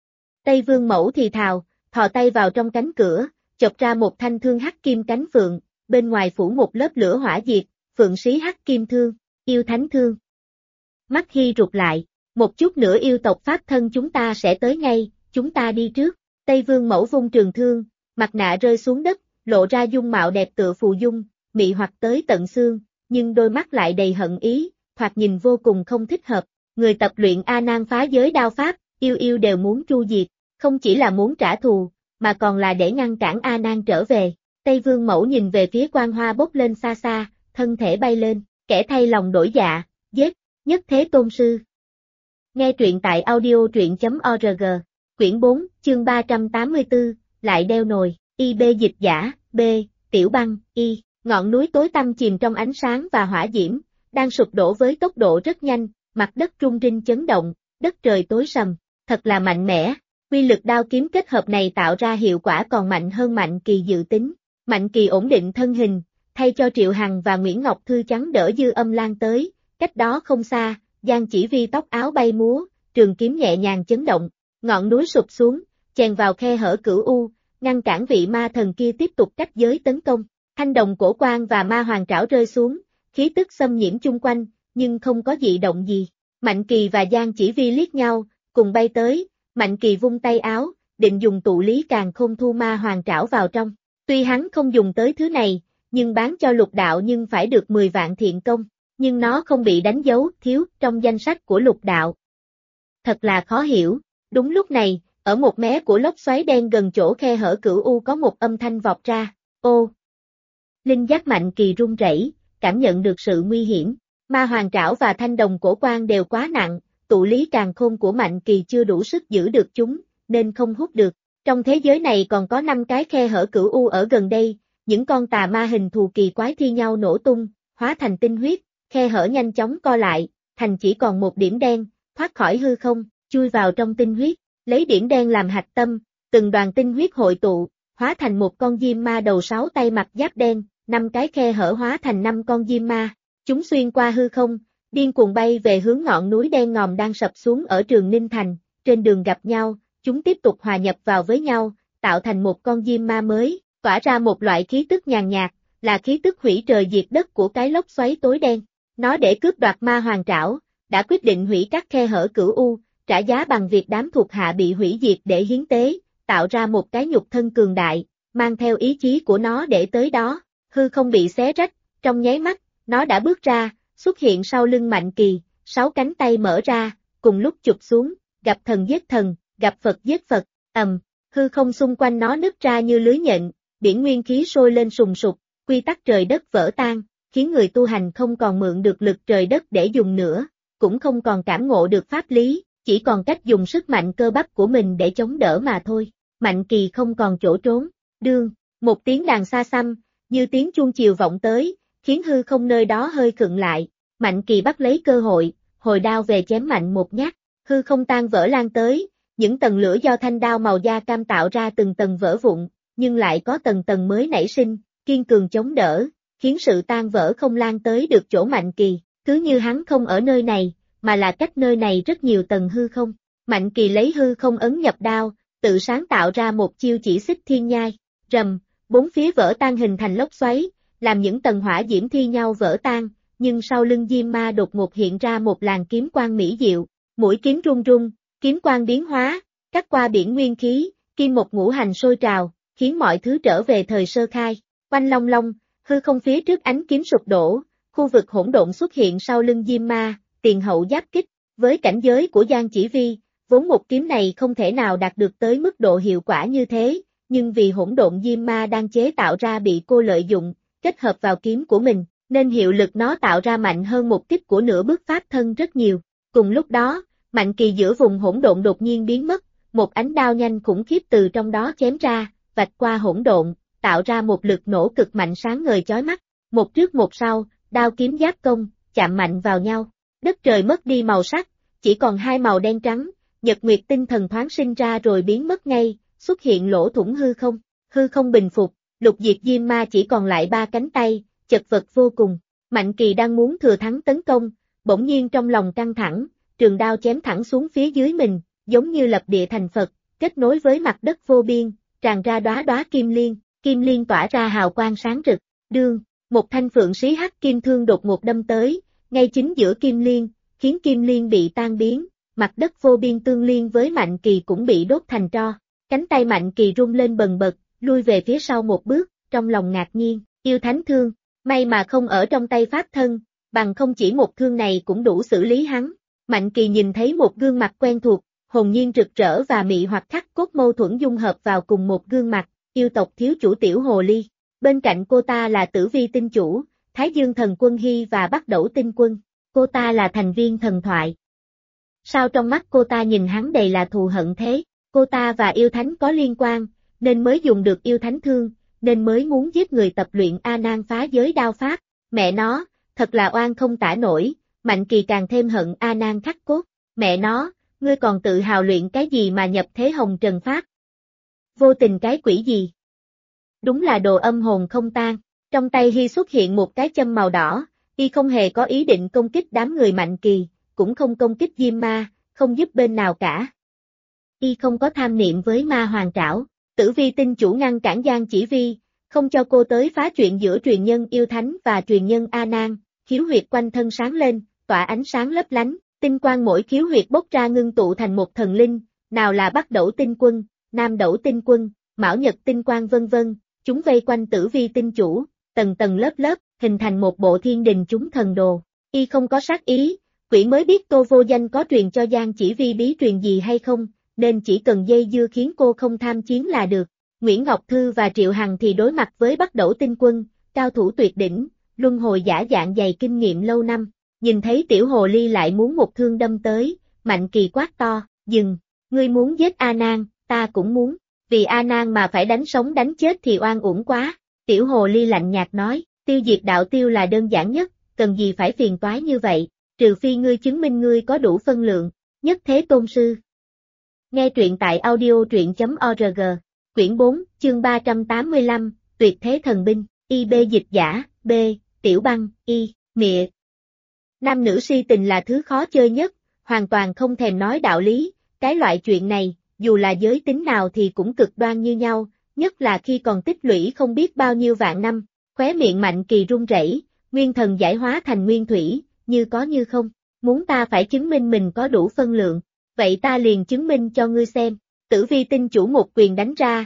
Tây Vương Mẫu thì thào, thò tay vào trong cánh cửa, chộp ra một thanh thương hắc kim cánh phượng, bên ngoài phủ một lớp lửa hỏa diệt, phượng sĩ hắc kim thương, yêu thánh thương. Mắt Hy rụt lại, một chút nữa yêu tộc pháp thân chúng ta sẽ tới ngay, chúng ta đi trước. Tây Vương Mẫu vung trường thương, mặt nạ rơi xuống đất, lộ ra dung mạo đẹp tựa phù dung, mị hoặc tới tận xương, nhưng đôi mắt lại đầy hận ý, thoạt nhìn vô cùng không thích hợp. Người tập luyện A Nan phá giới đao pháp, yêu đều muốn tru diệt, không chỉ là muốn trả thù, mà còn là để ngăn cản A Nan trở về. Tây Vương Mẫu nhìn về phía quang hoa bốc lên xa xa, thân thể bay lên, kẻ thay lòng đổi dạ, giết, nhất thế tôn sư. Nghe truyện tại audio truyện.org, quyển 4, chương 384, lại đeo nồi, IB dịch giả, B, Tiểu Băng, Y, ngọn núi tối tăm chìm trong ánh sáng và hỏa diễm, đang sụp đổ với tốc độ rất nhanh, mặt đất rung rinh chấn động, đất trời tối sầm, thật là mạnh mẽ. Quy lực đao kiếm kết hợp này tạo ra hiệu quả còn mạnh hơn Mạnh Kỳ dự tính. Mạnh Kỳ ổn định thân hình, thay cho Triệu Hằng và Nguyễn Ngọc Thư chắn đỡ dư âm lan tới, cách đó không xa, Giang Chỉ Vi tóc áo bay múa, trường kiếm nhẹ nhàng chấn động, ngọn núi sụp xuống, chèn vào khe hở Cửu U, ngăn cản vị ma thần kia tiếp tục cách giới tấn công. Thanh đồng cổ quan và ma hoàng trảo rơi xuống, khí tức xâm nhiễm chung quanh, nhưng không có dị động gì. Mạnh Kỳ và Giang Chỉ Vi liếc nhau, cùng bay tới, Mạnh Kỳ vung tay áo, định dùng tụ lý càn khôn thu ma hoàng trảo vào trong. Tuy hắn không dùng tới thứ này, nhưng bán cho lục đạo nhưng phải được 10 vạn thiện công. nhưng nó không bị đánh dấu thiếu trong danh sách của lục đạo. Thật là khó hiểu. Đúng lúc này, ở một mé của lốc xoáy đen gần chỗ khe hở cửu u có một âm thanh vọt ra. Ô! Linh giác Mạnh Kỳ run rẩy, cảm nhận được sự nguy hiểm. Ma hoàng trảo và thanh đồng cổ quan đều quá nặng, tụ lý càn khôn của Mạnh Kỳ chưa đủ sức giữ được chúng, nên không hút được. Trong thế giới này còn có 5 cái khe hở cửu u ở gần đây, những con tà ma hình thù kỳ quái thi nhau nổ tung, hóa thành tinh huyết, khe hở nhanh chóng co lại, thành chỉ còn một điểm đen, thoát khỏi hư không, chui vào trong tinh huyết, lấy điểm đen làm hạch tâm, từng đoàn tinh huyết hội tụ, hóa thành một con diêm ma đầu 6 tay mặc giáp đen, 5 cái khe hở hóa thành 5 con diêm ma, chúng xuyên qua hư không, điên cuồng bay về hướng ngọn núi đen ngòm đang sập xuống ở Trường Ninh Thành, trên đường gặp nhau, chúng tiếp tục hòa nhập vào với nhau, tạo thành một con diêm ma mới, tỏa ra một loại khí tức nhàn nhạt, là khí tức hủy trời diệt đất của cái lốc xoáy tối đen. Nó để cướp đoạt ma hoàng trảo, đã quyết định hủy các khe hở cửu u, trả giá bằng việc đám thuộc hạ bị hủy diệt để hiến tế, tạo ra một cái nhục thân cường đại, mang theo ý chí của nó để tới đó, hư không bị xé rách, trong nháy mắt, nó đã bước ra, xuất hiện sau lưng Mạnh Kỳ, 6 cánh tay mở ra, cùng lúc chụp xuống, gặp thần giết thần, gặp Phật giết Phật, hư không xung quanh nó nứt ra như lưới nhện, biển nguyên khí sôi lên sùng sục, quy tắc trời đất vỡ tan, khiến người tu hành không còn mượn được lực trời đất để dùng nữa, cũng không còn cảm ngộ được pháp lý, chỉ còn cách dùng sức mạnh cơ bắp của mình để chống đỡ mà thôi. Mạnh Kỳ không còn chỗ trốn, đương, một tiếng đàn xa xăm, như tiếng chuông chiều vọng tới, khiến hư không nơi đó hơi khựng lại, Mạnh Kỳ bắt lấy cơ hội, hồi đao về chém mạnh một nhát, hư không tan vỡ lan tới, những tầng lửa do thanh đao màu da cam tạo ra từng tầng vỡ vụn, nhưng lại có tầng tầng mới nảy sinh, kiên cường chống đỡ, khiến sự tan vỡ không lan tới được chỗ Mạnh Kỳ, cứ như hắn không ở nơi này, mà là cách nơi này rất nhiều tầng hư không. Mạnh Kỳ lấy hư không ấn nhập đao, tự sáng tạo ra một chiêu chỉ xích thiên nhai, rầm, bốn phía vỡ tan hình thành lốc xoáy, làm những tầng hỏa diễm thi nhau vỡ tan, nhưng sau lưng diêm ma đột ngột hiện ra một làn kiếm quang mỹ diệu, mũi kiếm rung rung, kiếm quang biến hóa, cắt qua biển nguyên khí, kim một ngũ hành sôi trào, khiến mọi thứ trở về thời sơ khai. Oanh long long, hư không phía trước ánh kiếm sụp đổ, khu vực hỗn độn xuất hiện sau lưng diêm ma, tiền hậu giáp kích, với cảnh giới của Giang Chỉ Vi, vốn một kiếm này không thể nào đạt được tới mức độ hiệu quả như thế, nhưng vì hỗn độn diêm ma đang chế tạo ra bị cô lợi dụng, kết hợp vào kiếm của mình, nên hiệu lực nó tạo ra mạnh hơn một kích của nửa bước pháp thân rất nhiều. Cùng lúc đó, Mạnh Kỳ giữa vùng hỗn độn đột nhiên biến mất, một ánh đao nhanh khủng khiếp từ trong đó chém ra, vạch qua hỗn độn, tạo ra một lực nổ cực mạnh sáng ngời chói mắt, một trước một sau, đao kiếm giáp công, chạm mạnh vào nhau, đất trời mất đi màu sắc, chỉ còn hai màu đen trắng, nhật nguyệt tinh thần thoáng sinh ra rồi biến mất ngay, xuất hiện lỗ thủng hư không bình phục, lục diệt diêm ma chỉ còn lại 3 cánh tay, chật vật vô cùng, Mạnh Kỳ đang muốn thừa thắng tấn công, bỗng nhiên trong lòng căng thẳng, trường đao chém thẳng xuống phía dưới mình, giống như lập địa thành Phật, kết nối với mặt đất vô biên, tràn ra đóa đóa kim liên tỏa ra hào quang sáng rực, đương, một thanh phượng xí hắc kim thương đột ngột đâm tới, ngay chính giữa kim liên, khiến kim liên bị tan biến, mặt đất vô biên tương liên với Mạnh Kỳ cũng bị đốt thành tro, cánh tay Mạnh Kỳ rung lên bần bật, lui về phía sau một bước, trong lòng ngạc nhiên, yêu thánh thương, may mà không ở trong tay pháp thân, bằng không chỉ một thương này cũng đủ xử lý hắn. Mạnh Kỳ nhìn thấy một gương mặt quen thuộc, hồn nhiên rực rỡ và mị hoặc khắc cốt mâu thuẫn dung hợp vào cùng một gương mặt, yêu tộc thiếu chủ Tiểu Hồ Ly. Bên cạnh cô ta là Tử Vi tinh chủ, Thái Dương thần quân Hy và Bắc Đẩu tinh quân. Cô ta là thành viên thần thoại. Sao trong mắt cô ta nhìn hắn đầy là thù hận thế? Cô ta và yêu thánh có liên quan, nên mới dùng được yêu thánh thương, nên mới muốn giết người tập luyện A Nan phá giới đao pháp. Mẹ nó, thật là oan không tả nổi. Mạnh Kỳ càng thêm hận A Nan khắc cốt. Mẹ nó, ngươi còn tự hào luyện cái gì mà nhập thế hồng trần pháp? Vô tình cái quỷ gì? Đúng là đồ âm hồn không tan. Trong tay Hy xuất hiện một cái châm màu đỏ, Y không hề có ý định công kích đám người Mạnh Kỳ, cũng không công kích Diêm Ma, không giúp bên nào cả. Y không có tham niệm với ma hoàng trảo. Tử Vi tinh chủ ngăn cản Giang Chỉ Vi, không cho cô tới phá chuyện giữa truyền nhân yêu thánh và truyền nhân A Nan. Khiếu huyệt quanh thân sáng lên, tỏa ánh sáng lấp lánh, tinh quang mỗi khiếu huyệt bốc ra ngưng tụ thành một thần linh, nào là Bắc Đẩu tinh quân, Nam Đẩu tinh quân, Mão Nhật tinh quang vân vân, chúng vây quanh Tử Vi tinh chủ, tầng tầng lớp lớp, hình thành một bộ thiên đình chúng thần đồ. Y không có sát ý, quỷ mới biết Tô Vô Danh có truyền cho Giang Chỉ Vi bí truyền gì hay không, nên chỉ cần dây dưa khiến cô không tham chiến là được. Nguyễn Ngọc Thư và Triệu Hằng thì đối mặt với Bắc Đẩu Tinh Quân, cao thủ tuyệt đỉnh, luân hồi giả dạng dày kinh nghiệm lâu năm. Nhìn thấy tiểu hồ ly lại muốn một thương đâm tới, Mạnh Kỳ quát to, dừng, ngươi muốn giết A Nan, ta cũng muốn, vì A Nan mà phải đánh sống đánh chết thì oan uổng quá. Tiểu hồ ly lạnh nhạt nói, tiêu diệt đạo tiêu là đơn giản nhất, cần gì phải phiền toái như vậy, trừ phi ngươi chứng minh ngươi có đủ phân lượng, nhất thế tôn sư. Nghe truyện tại audio.org, quyển 4, chương 385, tuyệt thế thần binh, IB dịch giả, B, tiểu băng, Y, mịa. Nam nữ si tình là thứ khó chơi nhất, hoàn toàn không thèm nói đạo lý, cái loại chuyện này, dù là giới tính nào thì cũng cực đoan như nhau, nhất là khi còn tích lũy không biết bao nhiêu vạn năm, khóe miệng Mạnh Kỳ run rẩy, nguyên thần giải hóa thành nguyên thủy, như có như không, muốn ta phải chứng minh mình có đủ phân lượng, vậy ta liền chứng minh cho ngươi xem. Tử Vi tinh chủ một quyền đánh ra,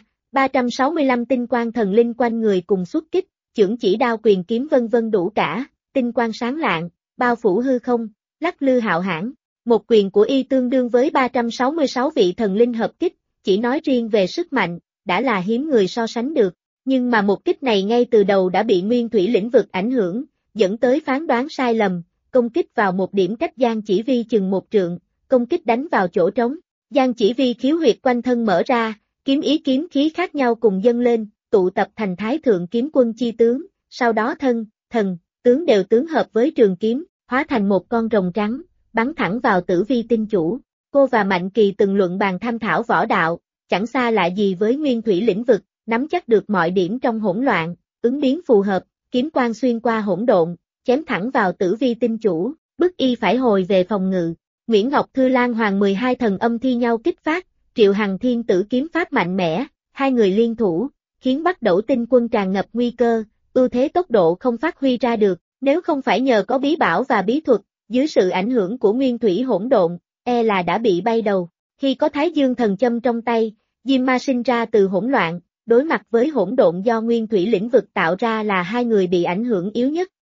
365 tinh quang thần linh quanh người cùng xuất kích, chưởng chỉ đao quyền kiếm vân vân đủ cả, tinh quang sáng lạng, bao phủ hư không, lắc lư hạo hãn. Một quyền của y tương đương với 366 vị thần linh hợp kích, chỉ nói riêng về sức mạnh, đã là hiếm người so sánh được. Nhưng mà một kích này ngay từ đầu đã bị nguyên thủy lĩnh vực ảnh hưởng, dẫn tới phán đoán sai lầm, công kích vào một điểm cách Giang Chỉ Vi chừng một trượng, công kích đánh vào chỗ trống. Giang Chỉ Vi khiếu huyệt quanh thân mở ra, kiếm ý kiếm khí khác nhau cùng dâng lên, tụ tập thành Thái Thượng Kiếm Quân chi tướng, sau đó thân, thần, tướng đều tướng hợp với trường kiếm, hóa thành một con rồng trắng, bắn thẳng vào Tử Vi tinh chủ. Cô và Mạnh Kỳ từng luận bàn tham thảo võ đạo, chẳng xa lạ gì với nguyên thủy lĩnh vực, nắm chắc được mọi điểm trong hỗn loạn, ứng biến phù hợp, kiếm quang xuyên qua hỗn độn, chém thẳng vào Tử Vi tinh chủ, bức y phải hồi về phòng ngự. Nguyễn Ngọc Thư Lan Hoàng 12 thần âm thi nhau kích phát, Triệu Hằng thiên tử kiếm pháp mạnh mẽ, hai người liên thủ, khiến Bắc Đẩu Tinh Quân tràn ngập nguy cơ, ưu thế tốc độ không phát huy ra được, nếu không phải nhờ có bí bảo và bí thuật, dưới sự ảnh hưởng của nguyên thủy hỗn độn, e là đã bị bay đầu. Khi có Thái Dương thần châm trong tay, Diêm Ma sinh ra từ hỗn loạn, đối mặt với hỗn độn do nguyên thủy lĩnh vực tạo ra là hai người bị ảnh hưởng yếu nhất.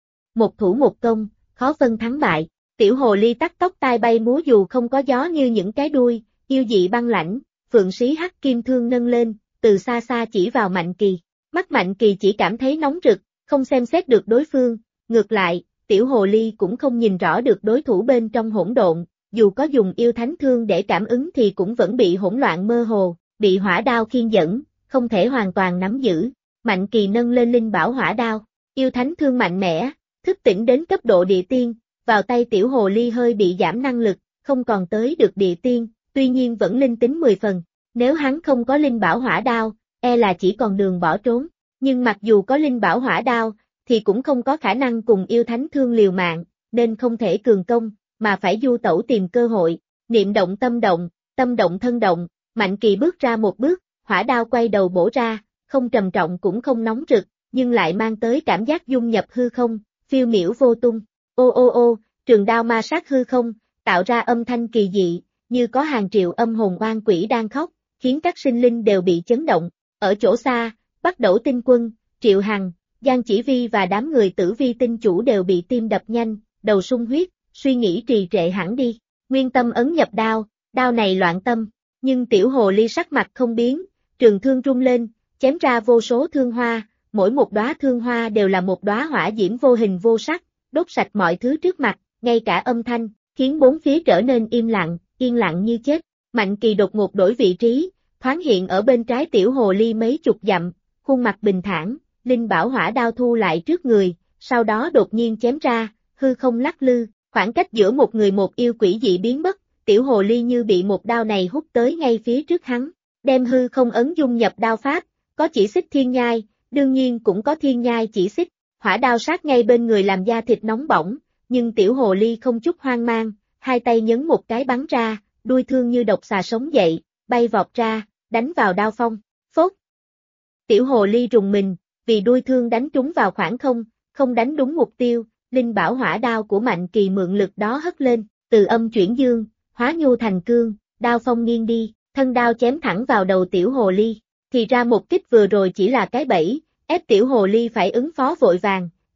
Một thủ một công, khó phân thắng bại, tiểu hồ ly tắt tóc tai bay múa dù không có gió như những cái đuôi, yêu dị băng lãnh, phượng xí hắc kim thương nâng lên, từ xa xa chỉ vào Mạnh Kỳ. Mắt Mạnh Kỳ chỉ cảm thấy nóng rực, không xem xét được đối phương, ngược lại, tiểu hồ ly cũng không nhìn rõ được đối thủ bên trong hỗn độn, dù có dùng yêu thánh thương để cảm ứng thì cũng vẫn bị hỗn loạn mơ hồ, bị hỏa đao khiên dẫn, không thể hoàn toàn nắm giữ. Mạnh Kỳ nâng lên linh bảo hỏa đao, yêu thánh thương mạnh mẽ, thức tỉnh đến cấp độ địa tiên, vào tay tiểu hồ ly hơi bị giảm năng lực, không còn tới được địa tiên, tuy nhiên vẫn linh tính 10 phần. Nếu hắn không có linh bảo hỏa đao, e là chỉ còn đường bỏ trốn, nhưng mặc dù có linh bảo hỏa đao, thì cũng không có khả năng cùng yêu thánh thương liều mạng, nên không thể cường công, mà phải du tẩu tìm cơ hội. Niệm động, tâm động thân động, Mạnh Kỳ bước ra một bước, hỏa đao quay đầu bổ ra, không trầm trọng cũng không nóng rực, nhưng lại mang tới cảm giác dung nhập hư không, phiêu miểu vô tung. Ô ô ô, trường đao ma sát hư không, tạo ra âm thanh kỳ dị, như có hàng triệu âm hồn oan quỷ đang khóc, khiến các sinh linh đều bị chấn động. Ở chỗ xa, Bắc Đẩu Tinh Quân, Triệu Hằng, Giang Chỉ Vi và đám người Tử Vi tinh chủ đều bị tim đập nhanh, đầu sung huyết, suy nghĩ trì trệ hẳn đi. Nguyên tâm ấn nhập đao, đao này loạn tâm, nhưng tiểu hồ ly sắc mặt không biến, trường thương rung lên, chém ra vô số thương hoa, mỗi một đóa thương hoa đều là một đóa hỏa diễm vô hình vô sắc, đốt sạch mọi thứ trước mặt, ngay cả âm thanh, khiến bốn phía trở nên yên lặng như chết. Mạnh Kỳ đột ngột đổi vị trí, thoáng hiện ở bên trái tiểu hồ ly mấy chục dặm, khuôn mặt bình thản, linh bảo hỏa đao thu lại trước người, sau đó đột nhiên chém ra, hư không lắc lư, khoảng cách giữa một người một yêu quỷ dị biến mất, tiểu hồ ly như bị một đao này hút tới ngay phía trước hắn, đem hư không ấn dung nhập đao pháp, có chỉ xích thiên nhai, đương nhiên cũng có thiên nhai chỉ xích, hỏa đao sát ngay bên người làm da thịt nóng bỏng, nhưng tiểu hồ ly không chút hoang mang, hai tay nhấn một cái bắn ra, đuôi thương như độc xà sống dậy, bay vọt ra, đánh vào đao phong, phốt. Tiểu hồ ly rùng mình, vì đuôi thương đánh trúng vào khoảng không đánh đúng mục tiêu, linh bảo hỏa đao của Mạnh Kỳ mượn lực đó hất lên, từ âm chuyển dương, hóa nhu thành cương, đao phong nghiêng đi, thân đao chém thẳng vào đầu tiểu hồ ly. Thì ra một kích vừa rồi chỉ là cái bẫy, ép tiểu hồ ly phải ứng phó vội vàng,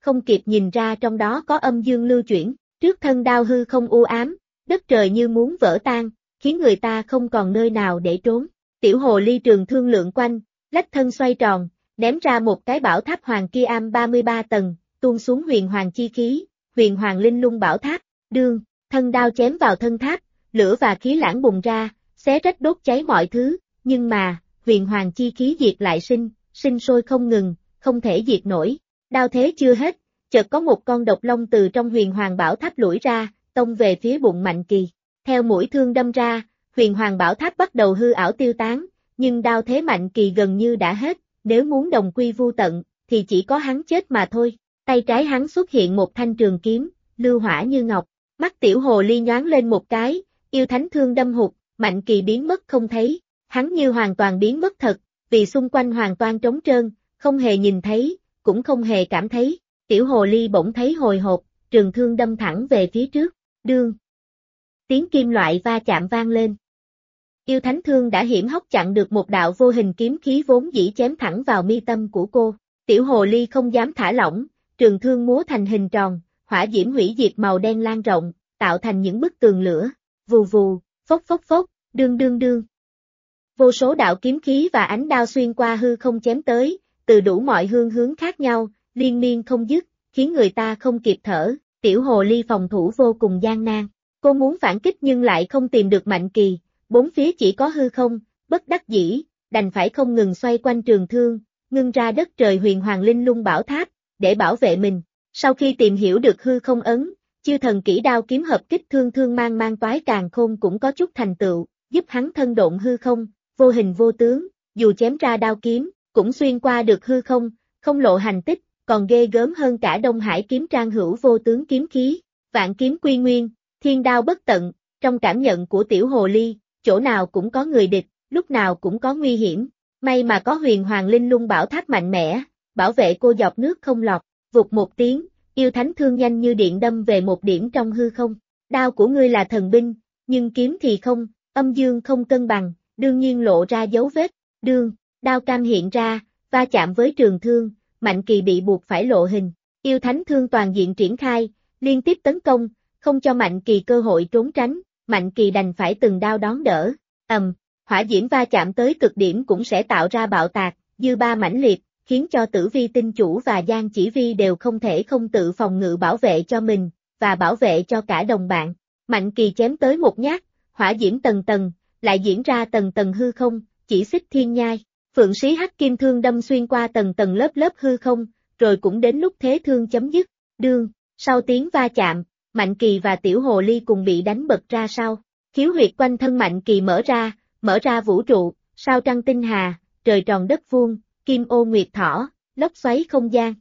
không kịp nhìn ra trong đó có âm dương lưu chuyển, trước thân đao hư không u ám, đất trời như muốn vỡ tan, khiến người ta không còn nơi nào để trốn. Tiểu hồ ly trường thương lượn quanh, lách thân xoay tròn, ném ra một cái bảo tháp hoàng kia am 33 tầng, tuôn xuống huyền hoàng chi khí, huyền hoàng linh lung bảo tháp, đương, thân đao chém vào thân tháp, lửa và khí lãng bùng ra, xé rách đốt cháy mọi thứ, nhưng mà, huyền hoàng chi khí diệt lại sinh sôi không ngừng, không thể diệt nổi. Đao thế chưa hết, chợt có một con độc long từ trong huyền hoàng bảo tháp lủi ra, tông về phía bụng Mạnh Kỳ. Theo mũi thương đâm ra, huyền hoàng bảo tháp bắt đầu hư ảo tiêu tán, nhưng đao thế Mạnh Kỳ gần như đã hết, nếu muốn đồng quy vu tận, thì chỉ có hắn chết mà thôi. Tay trái hắn xuất hiện một thanh trường kiếm, lưu hỏa như ngọc, mắt tiểu hồ ly nhoáng lên một cái, yêu thánh thương đâm hụt, Mạnh Kỳ biến mất không thấy, hắn như hoàn toàn biến mất thật, vì xung quanh hoàn toàn trống trơn, không hề nhìn thấy, cũng không hề cảm thấy, tiểu hồ ly bỗng thấy hồi hộp, trường thương đâm thẳng về phía trước, đương. Tiếng kim loại va chạm vang lên. Yêu thánh thương đã hiểm hóc chặn được một đạo vô hình kiếm khí vốn dĩ chém thẳng vào mi tâm của cô, tiểu hồ ly không dám thả lỏng, trường thương múa thành hình tròn, hỏa diễm hủy diệt màu đen lan rộng, tạo thành những bức tường lửa, vù vù, phốc phốc phốc, đương đương đương. Vô số đạo kiếm khí và ánh đao xuyên qua hư không chém tới, từ đủ mọi hướng khác nhau, liên miên không dứt, khiến người ta không kịp thở, tiểu hồ ly phòng thủ vô cùng gian nan. Cô muốn phản kích nhưng lại không tìm được Mạnh Kỳ, bốn phía chỉ có hư không, bất đắc dĩ, đành phải không ngừng xoay quanh trường thương, ngưng ra đất trời huyền hoàng linh lung bảo tháp, để bảo vệ mình. Sau khi tìm hiểu được hư không ấn, chiêu thần kỹ đao kiếm hợp kích thương mang toái càn khôn cũng có chút thành tựu, giúp hắn thân độn hư không, vô hình vô tướng, dù chém ra đao kiếm, cũng xuyên qua được hư không, không lộ hành tích, còn ghê gớm hơn cả Đông Hải kiếm trang hữu vô tướng kiếm khí, vạn kiếm quy nguyên, thiên đao bất tận, trong cảm nhận của tiểu hồ ly, chỗ nào cũng có người địch, lúc nào cũng có nguy hiểm, may mà có huyền hoàng linh lung bảo tháp mạnh mẽ, bảo vệ cô giọt nước không lọt, vụt một tiếng, yêu thánh thương nhanh như điện đâm về một điểm trong hư không, đao của ngươi là thần binh, nhưng kiếm thì không, âm dương không cân bằng, đương nhiên lộ ra dấu vết, đương, đao cam hiện ra, va chạm với trường thương, Mạnh Kỳ bị buộc phải lộ hình, yêu thánh thương toàn diện triển khai, liên tiếp tấn công, không cho Mạnh Kỳ cơ hội trốn tránh, Mạnh Kỳ đành phải từng đao đón đỡ, hỏa diễm va chạm tới cực điểm cũng sẽ tạo ra bạo tạc, dư ba mãnh liệt, khiến cho Tử Vi tinh chủ và Giang Chỉ Vi đều không thể không tự phòng ngự bảo vệ cho mình, và bảo vệ cho cả đồng bạn. Mạnh Kỳ chém tới một nhát, hỏa diễm tầng tầng, lại diễn ra tầng tầng hư không, chỉ xích thiên nhai. Phượng Sĩ Hắc Kim thương đâm xuyên qua tầng tầng lớp hư không, rồi cũng đến lúc thế thương chấm dứt, đương, sau tiếng va chạm, Mạnh Kỳ và tiểu hồ ly cùng bị đánh bật ra sau. Khiếu huyệt quanh thân Mạnh Kỳ mở ra vũ trụ, sao trăng tinh hà, trời tròn đất vuông, kim ô nguyệt thỏ, lốc xoáy không gian.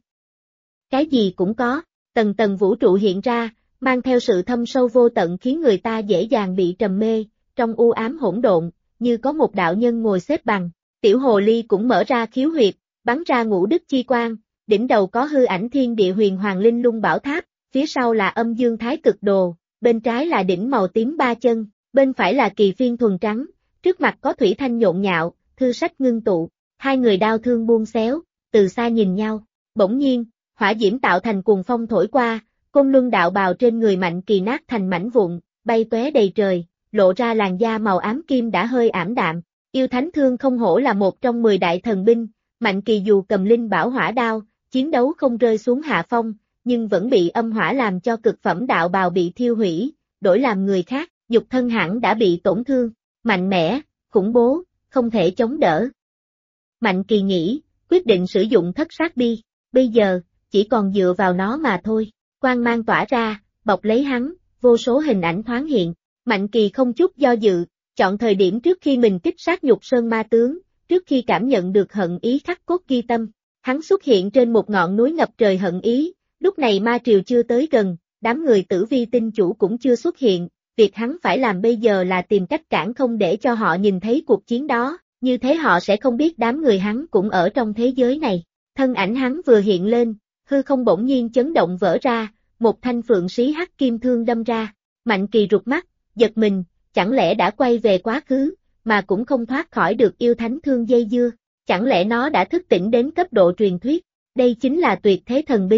Cái gì cũng có, tầng tầng vũ trụ hiện ra, mang theo sự thâm sâu vô tận khiến người ta dễ dàng bị trầm mê, trong u ám hỗn độn, như có một đạo nhân ngồi xếp bằng. Tiểu hồ ly cũng mở ra khiếu huyệt, bắn ra ngũ đức chi quang, đỉnh đầu có hư ảnh thiên địa huyền hoàng linh lung bảo tháp, phía sau là âm dương thái cực đồ, bên trái là đỉnh màu tím ba chân, bên phải là kỳ phiên thuần trắng, trước mặt có thủy thanh nhộn nhạo, thư sách ngưng tụ, hai người đao thương buông xéo, từ xa nhìn nhau, bỗng nhiên, hỏa diễm tạo thành cuồng phong thổi qua, côn luân đạo bào trên người Mạnh Kỳ nát thành mảnh vụn, bay tóe đầy trời, lộ ra làn da màu ám kim đã hơi ảm đạm. Yêu thánh thương không hổ là một trong 10 đại thần binh, Mạnh Kỳ dù cầm linh bảo hỏa đao, chiến đấu không rơi xuống hạ phong, nhưng vẫn bị âm hỏa làm cho cực phẩm đạo bào bị thiêu hủy, đổi làm người khác, nhục thân hẳn đã bị tổn thương, mạnh mẽ, khủng bố, không thể chống đỡ. Mạnh Kỳ nghĩ, quyết định sử dụng thất sát bi, bây giờ, chỉ còn dựa vào nó mà thôi, quang mang tỏa ra, bọc lấy hắn, vô số hình ảnh thoáng hiện, Mạnh Kỳ không chút do dự, chọn thời điểm trước khi mình kích sát nhục sơn ma tướng, trước khi cảm nhận được hận ý khắc cốt ghi tâm, hắn xuất hiện trên một ngọn núi ngập trời hận ý, lúc này ma triều chưa tới gần, đám người Tử Vi tinh chủ cũng chưa xuất hiện, việc hắn phải làm bây giờ là tìm cách cản không để cho họ nhìn thấy cuộc chiến đó, như thế họ sẽ không biết đám người hắn cũng ở trong thế giới này. Thân ảnh hắn vừa hiện lên, hư không bỗng nhiên chấn động vỡ ra, một thanh phượng sĩ hắc kim thương đâm ra, Mạnh Kỳ rụt mắt, giật mình, chẳng lẽ đã quay về quá khứ, mà cũng không thoát khỏi được yêu thánh thương dây dưa, chẳng lẽ nó đã thức tỉnh đến cấp độ truyền thuyết, đây chính là tuyệt thế thần binh,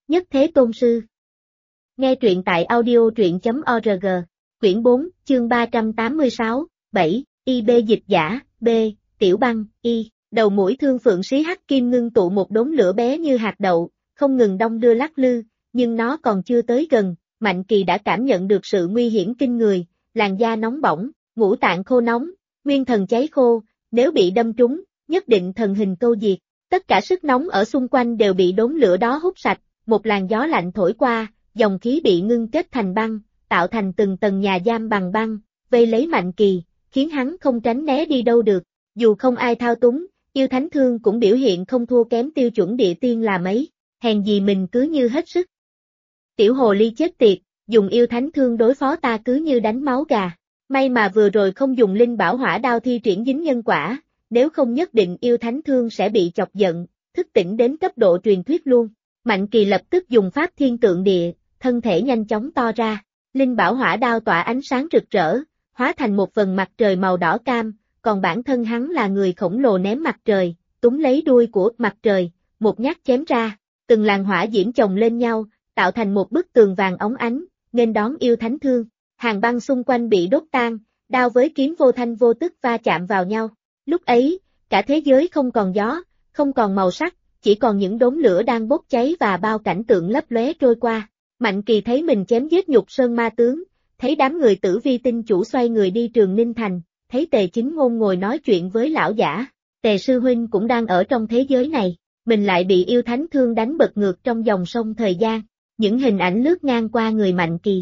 Nhất Thế Tôn Sư. Nghe truyện tại audio.truyện.org. Quyển 4, chương 386, 7, IB dịch giả, B, Tiểu Băng, Y. Đầu mũi thương phượng xí hắc kim ngưng tụ một đốm lửa bé như hạt đậu, không ngừng đong đưa lắc lư, nhưng nó còn chưa tới gần, Mạnh Kỳ đã cảm nhận được sự nguy hiểm kinh người, làn da nóng bỏng, ngũ tạng khô nóng, nguyên thần cháy khô, nếu bị đâm trúng, nhất định thần hình câu diệt. Tất cả sức nóng ở xung quanh đều bị đốm lửa đó hút sạch, một làn gió lạnh thổi qua, dòng khí bị ngưng kết thành băng, tạo thành từng tầng nhà giam bằng băng, vây lấy Mạnh Kỳ, khiến hắn không tránh né đi đâu được. Dù không ai thao túng, yêu thánh thương cũng biểu hiện không thua kém tiêu chuẩn địa tiên là mấy, hèn gì mình cứ như hết sức. Tiểu hồ ly chết tiệt, dùng yêu thánh thương đối phó ta cứ như đánh máu gà. May mà vừa rồi không dùng linh bảo hỏa đao thi triển dính nhân quả, nếu không nhất định yêu thánh thương sẽ bị chọc giận, thức tỉnh đến cấp độ truyền thuyết luôn. Mạnh Kỳ lập tức dùng pháp thiên tượng địa, thân thể nhanh chóng to ra, linh bảo hỏa đao tỏa ánh sáng rực rỡ, hóa thành một phần mặt trời màu đỏ cam, còn bản thân hắn là người khổng lồ ném mặt trời, túm lấy đuôi của mặt trời, một nhát chém ra, từng làn hỏa diễm chồng lên nhau, tạo thành một bức tường vàng óng ánh, nên đón yêu thánh thương. Hàng băng xung quanh bị đốt tan, đao với kiếm vô thanh vô tức va chạm vào nhau. Lúc ấy, cả thế giới không còn gió, không còn màu sắc, chỉ còn những đốm lửa đang bốc cháy và bao cảnh tượng lấp lóe trôi qua. Mạnh Kỳ thấy mình chém giết Nhục Sơn ma tướng, thấy đám người Tử Vi tinh chủ xoay người đi Trường Ninh Thành, thấy Tề Chính Ngôn ngồi nói chuyện với lão giả. Tề sư huynh cũng đang ở trong thế giới này, mình lại bị yêu thánh thương đánh bật ngược trong dòng sông thời gian. Những hình ảnh lướt ngang qua người Mạnh Kỳ.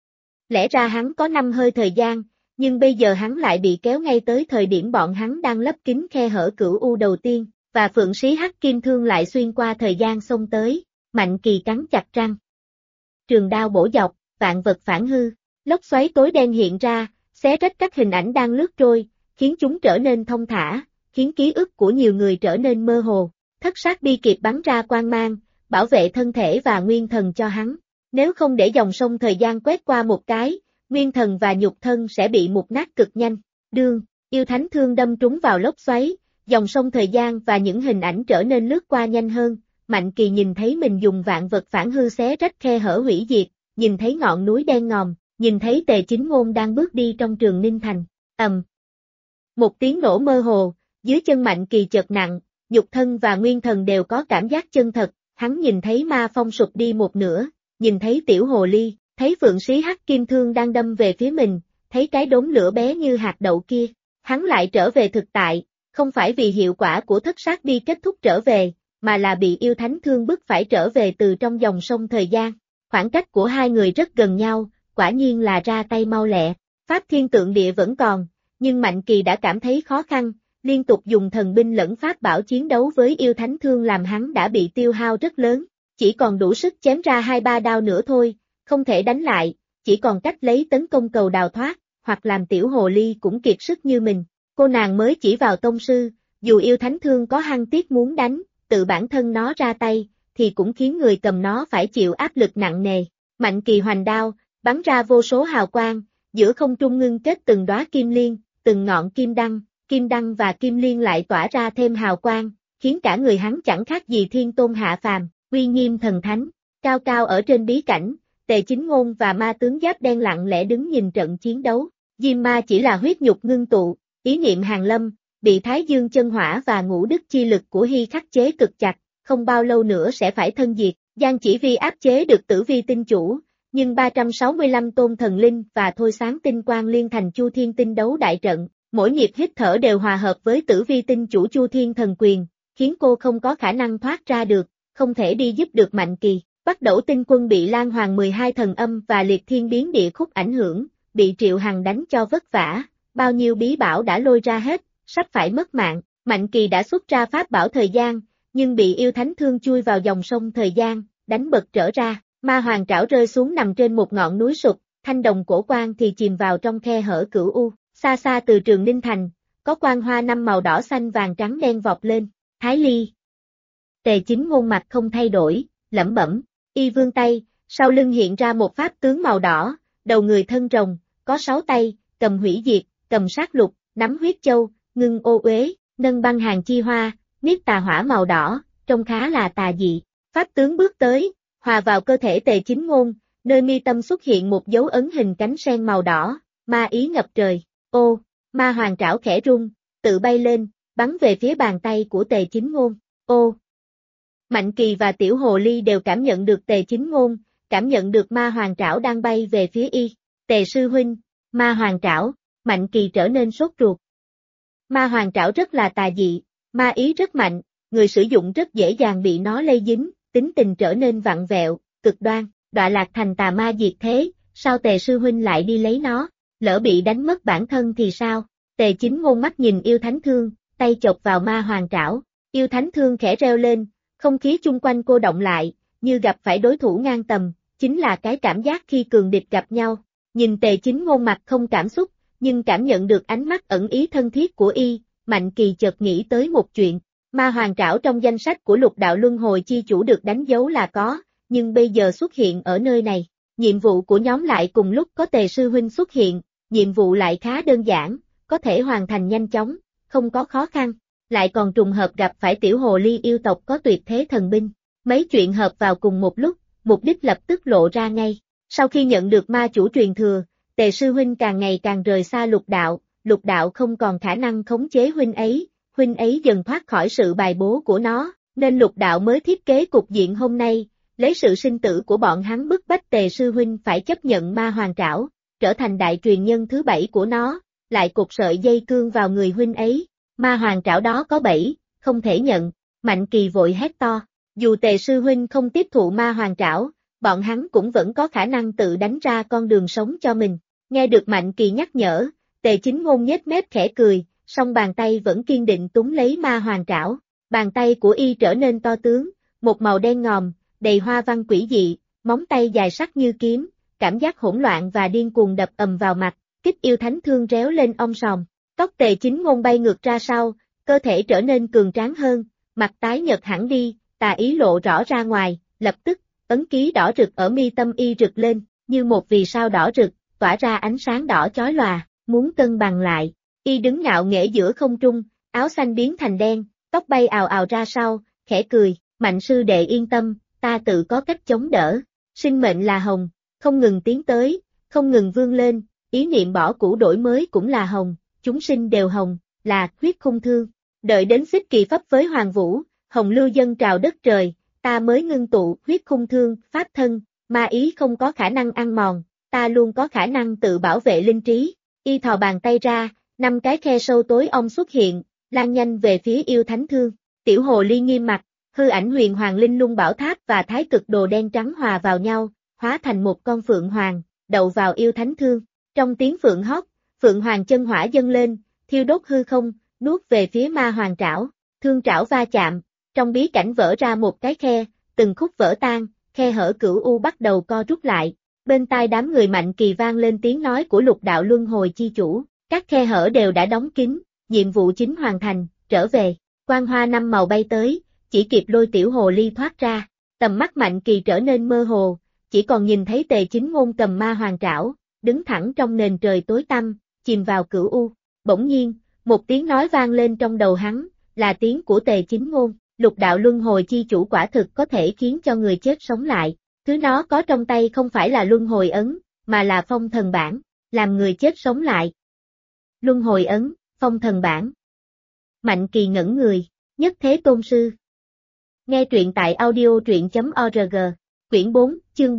Lẽ ra hắn có 5 hơi thời gian, nhưng bây giờ hắn lại bị kéo ngay tới thời điểm bọn hắn đang lấp kín khe hở cửu u đầu tiên, và phượng xí hắc kim thương lại xuyên qua thời gian xông tới. Mạnh Kỳ cắn chặt răng. Trường đao bổ dọc, vạn vật phản hư, lốc xoáy tối đen hiện ra, xé rách các hình ảnh đang lướt trôi, khiến chúng trở nên thông thả, khiến ký ức của nhiều người trở nên mơ hồ. Thất sát bi kịp bắn ra quang mang, bảo vệ thân thể và nguyên thần cho hắn. Nếu không để dòng sông thời gian quét qua một cái, nguyên thần và nhục thân sẽ bị mục nát cực nhanh. Đương, yêu thánh thương đâm trúng vào lốc xoáy, dòng sông thời gian và những hình ảnh trở nên lướt qua nhanh hơn. Mạnh Kỳ nhìn thấy mình dùng vạn vật phản hư xé rách khe hở hủy diệt, nhìn thấy ngọn núi đen ngòm, nhìn thấy Tề Chính Ngôn đang bước đi trong Trường Ninh Thành. Một tiếng nổ mơ hồ, dưới chân Mạnh Kỳ chợt nặng, nhục thân và nguyên thần đều có cảm giác chân thật. Hắn nhìn thấy ma phong sụp đi một nửa, nhìn thấy tiểu hồ ly, thấy phượng xí hắc kim thương đang đâm về phía mình, thấy cái đốm lửa bé như hạt đậu kia. Hắn lại trở về thực tại, không phải vì hiệu quả của thất sát bi kết thúc trở về, mà là bị yêu thánh thương bức phải trở về từ trong dòng sông thời gian. Khoảng cách của hai người rất gần nhau, quả nhiên là ra tay mau lẹ. Pháp thiên tượng địa vẫn còn, nhưng Mạnh Kỳ đã cảm thấy khó khăn. Liên tục dùng thần binh lẫn pháp bảo chiến đấu với yêu thánh thương làm hắn đã bị tiêu hao rất lớn, chỉ còn đủ sức chém ra 2-3 đao nữa thôi, không thể đánh lại, chỉ còn cách lấy tấn công cầu đào thoát, hoặc làm tiểu hồ ly cũng kiệt sức như mình. Cô nàng mới chỉ vào tông sư, dù yêu thánh thương có hăng tiếc muốn đánh, tự bản thân nó ra tay, thì cũng khiến người cầm nó phải chịu áp lực nặng nề. Mạnh Kỳ hoành đao, bắn ra vô số hào quang, giữa không trung ngưng kết từng đóa kim liên, từng ngọn kim đăng và kim liên lại tỏa ra thêm hào quang, khiến cả người hắn chẳng khác gì thiên tôn hạ phàm, uy nghiêm thần thánh. Cao cao ở trên bí cảnh, Tề Chính Ngôn và ma tướng giáp đen lặng lẽ đứng nhìn trận chiến đấu. Diêm ma chỉ là huyết nhục ngưng tụ, ý niệm hàn lâm, bị Thái Dương chân hỏa và ngũ đức chi lực của Hy khắc chế cực chặt, không bao lâu nữa sẽ phải thân diệt. Giang Chỉ Vi áp chế được Tử Vi tinh chủ, nhưng 365 tôn thần linh và thôi sáng tinh quang liên thành Chu Thiên tinh đấu đại trận. Mỗi nhịp hít thở đều hòa hợp với Tử Vi tinh chủ Chu Thiên thần quyền, khiến cô không có khả năng thoát ra được, không thể đi giúp được Mạnh Kỳ. Bắt đầu tinh quân bị Lan Hoàng 12 thần âm và liệt thiên biến địa khúc ảnh hưởng, bị Triệu Hằng đánh cho vất vả, bao nhiêu bí bảo đã lôi ra hết, sắp phải mất mạng. Mạnh Kỳ đã xuất ra pháp bảo thời gian, nhưng bị yêu thánh thương chui vào dòng sông thời gian, đánh bật trở ra. Ma hoàng trảo rơi xuống nằm trên một ngọn núi sụp, thanh đồng cổ quan thì chìm vào trong khe hở cửu u. Xa xa từ Trường Ninh Thành, có quang hoa 5 màu đỏ xanh vàng trắng đen vọt lên. Thái Ly. Tề Chính Ngôn mặt không thay đổi, lẩm bẩm, y vươn tay, sau lưng hiện ra một pháp tướng màu đỏ, đầu người thân rồng, có 6 tay, cầm hủy diệt, cầm sát lục, nắm huyết châu, ngưng ô uế, nâng băng hàng chi hoa, niết tà hỏa màu đỏ, trông khá là tà dị. Pháp tướng bước tới, hòa vào cơ thể Tề Chính Ngôn, nơi mi tâm xuất hiện một dấu ấn hình cánh sen màu đỏ, ma ý ngập trời. Ô, ma hoàng trảo khẽ rung, tự bay lên, bắn về phía bàn tay của Tề Chính Ngôn. Ô, Mạnh Kỳ và Tiểu Hồ Ly đều cảm nhận được Tề Chính Ngôn, cảm nhận được ma hoàng trảo đang bay về phía y. Tề sư huynh, ma hoàng trảo, Mạnh Kỳ trở nên sốt ruột. Ma hoàng trảo rất là tà dị, ma ý rất mạnh, người sử dụng rất dễ dàng bị nó lây dính, tính tình trở nên vặn vẹo, cực đoan, đọa lạc thành tà ma diệt thế, sao Tề sư huynh lại đi lấy nó, lỡ bị đánh mất bản thân thì sao? Tề Chính Ngôn mắt nhìn yêu thánh thương, tay chộp vào ma hoàng trảo, yêu thánh thương khẽ reo lên, không khí chung quanh cô động lại, như gặp phải đối thủ ngang tầm, chính là cái cảm giác khi cường địch gặp nhau. Nhìn Tề Chính Ngôn mặt không cảm xúc, nhưng cảm nhận được ánh mắt ẩn ý thân thiết của y, Mạnh Kỳ chợt nghĩ tới một chuyện. Ma hoàng trảo trong danh sách của lục đạo luân hồi chi chủ được đánh dấu là có, nhưng bây giờ xuất hiện ở nơi này. Nhiệm vụ của nhóm lại cùng lúc có Tề sư huynh xuất hiện, nhiệm vụ lại khá đơn giản, có thể hoàn thành nhanh chóng, không có khó khăn, lại còn trùng hợp gặp phải Tiểu Hồ Ly yêu tộc có tuyệt thế thần binh. Mấy chuyện hợp vào cùng một lúc, mục đích lập tức lộ ra ngay. Sau khi nhận được ma chủ truyền thừa, Tề sư huynh càng ngày càng rời xa lục đạo không còn khả năng khống chế huynh ấy dần thoát khỏi sự bài bố của nó, nên lục đạo mới thiết kế cục diện hôm nay, lấy sự sinh tử của bọn hắn bức bách Tề sư huynh phải chấp nhận ma hoàng trảo, trở thành đại truyền nhân thứ 7 của nó, lại cột sợi dây cương vào người huynh ấy. Ma hoàng trảo đó có 7, không thể nhận. Mạnh Kỳ vội hét to, dù Tề sư huynh không tiếp thụ ma hoàng trảo, bọn hắn cũng vẫn có khả năng tự đánh ra con đường sống cho mình. Nghe được Mạnh Kỳ nhắc nhở, Tề Chính Ngôn nhếch mép khẽ cười, song bàn tay vẫn kiên định túm lấy ma hoàng trảo. Bàn tay của y trở nên to tướng, một màu đen ngòm, đầy hoa văn quỷ dị, móng tay dài sắc như kiếm, cảm giác hỗn loạn và điên cuồng đập ầm vào mặt, kích yêu thánh thương réo lên om sòm. Tóc Tề Chính Ngôn bay ngược ra sau, cơ thể trở nên cường tráng hơn, mặt tái nhợt hẳn đi, tà ý lộ rõ ra ngoài, lập tức, ấn ký đỏ rực ở mi tâm y rực lên, như một vì sao đỏ rực, tỏa ra ánh sáng đỏ chói lòa, muốn cân bằng lại. Y đứng ngạo nghễ giữa không trung, áo xanh biến thành đen, tóc bay ào ào ra sau, khẽ cười, Mạnh sư đệ yên tâm, ta tự có cách chống đỡ. Sinh mệnh là hồng, không ngừng tiến tới, không ngừng vươn lên, ý niệm bỏ cũ đổi mới cũng là hồng, chúng sinh đều hồng, là huyết khung thương. Đợi đến xích kỳ pháp với Hoàng Vũ, hồng lưu dâng trào đất trời, ta mới ngưng tụ huyết khung thương, pháp thân, ma ý không có khả năng ăn mòn, ta luôn có khả năng tự bảo vệ linh trí. Y thò bàn tay ra, 5 cái khe sâu tối om xuất hiện, lan nhanh về phía yêu thánh thương. Tiểu Hồ Ly nghiêm mặt, hư ảnh huyền hoàng linh lung bảo tháp và thái cực đồ đen trắng hòa vào nhau, hóa thành một con phượng hoàng, đậu vào yêu thánh thương. Trong tiếng phượng hót, phượng hoàng chân hỏa dâng lên, thiêu đốt hư không, nuốt về phía ma hoàng trảo. Thương trảo va chạm, trong bí cảnh vỡ ra một cái khe, từng khúc vỡ tan, khe hở cửu u bắt đầu co rút lại. Bên tai đám người Mạnh Kỳ vang lên tiếng nói của lục đạo luân hồi chi chủ, các khe hở đều đã đóng kín, nhiệm vụ chính hoàn thành, trở về. Quang hoa 5 màu bay tới, chỉ kịp lôi Tiểu Hồ Ly thoát ra. Tầm mắt Mạnh Kỳ trở nên mơ hồ, chỉ còn nhìn thấy Tề Chính Ngôn cầm ma hoàng trảo, đứng thẳng trong nền trời tối tăm, chìm vào cửu u. Bỗng nhiên, một tiếng nói vang lên trong đầu hắn, là tiếng của Tề Chính Ngôn. Lục đạo luân hồi chi chủ quả thực có thể khiến cho người chết sống lại. Thứ nó có trong tay không phải là luân hồi ấn, mà là phong thần bảng, làm người chết sống lại. Luân hồi ấn, phong thần bảng. Mạnh Kỳ ngẩn người, nhất thế tôn sư. Nghe truyện tại audio truyện.org, quyển 4, chương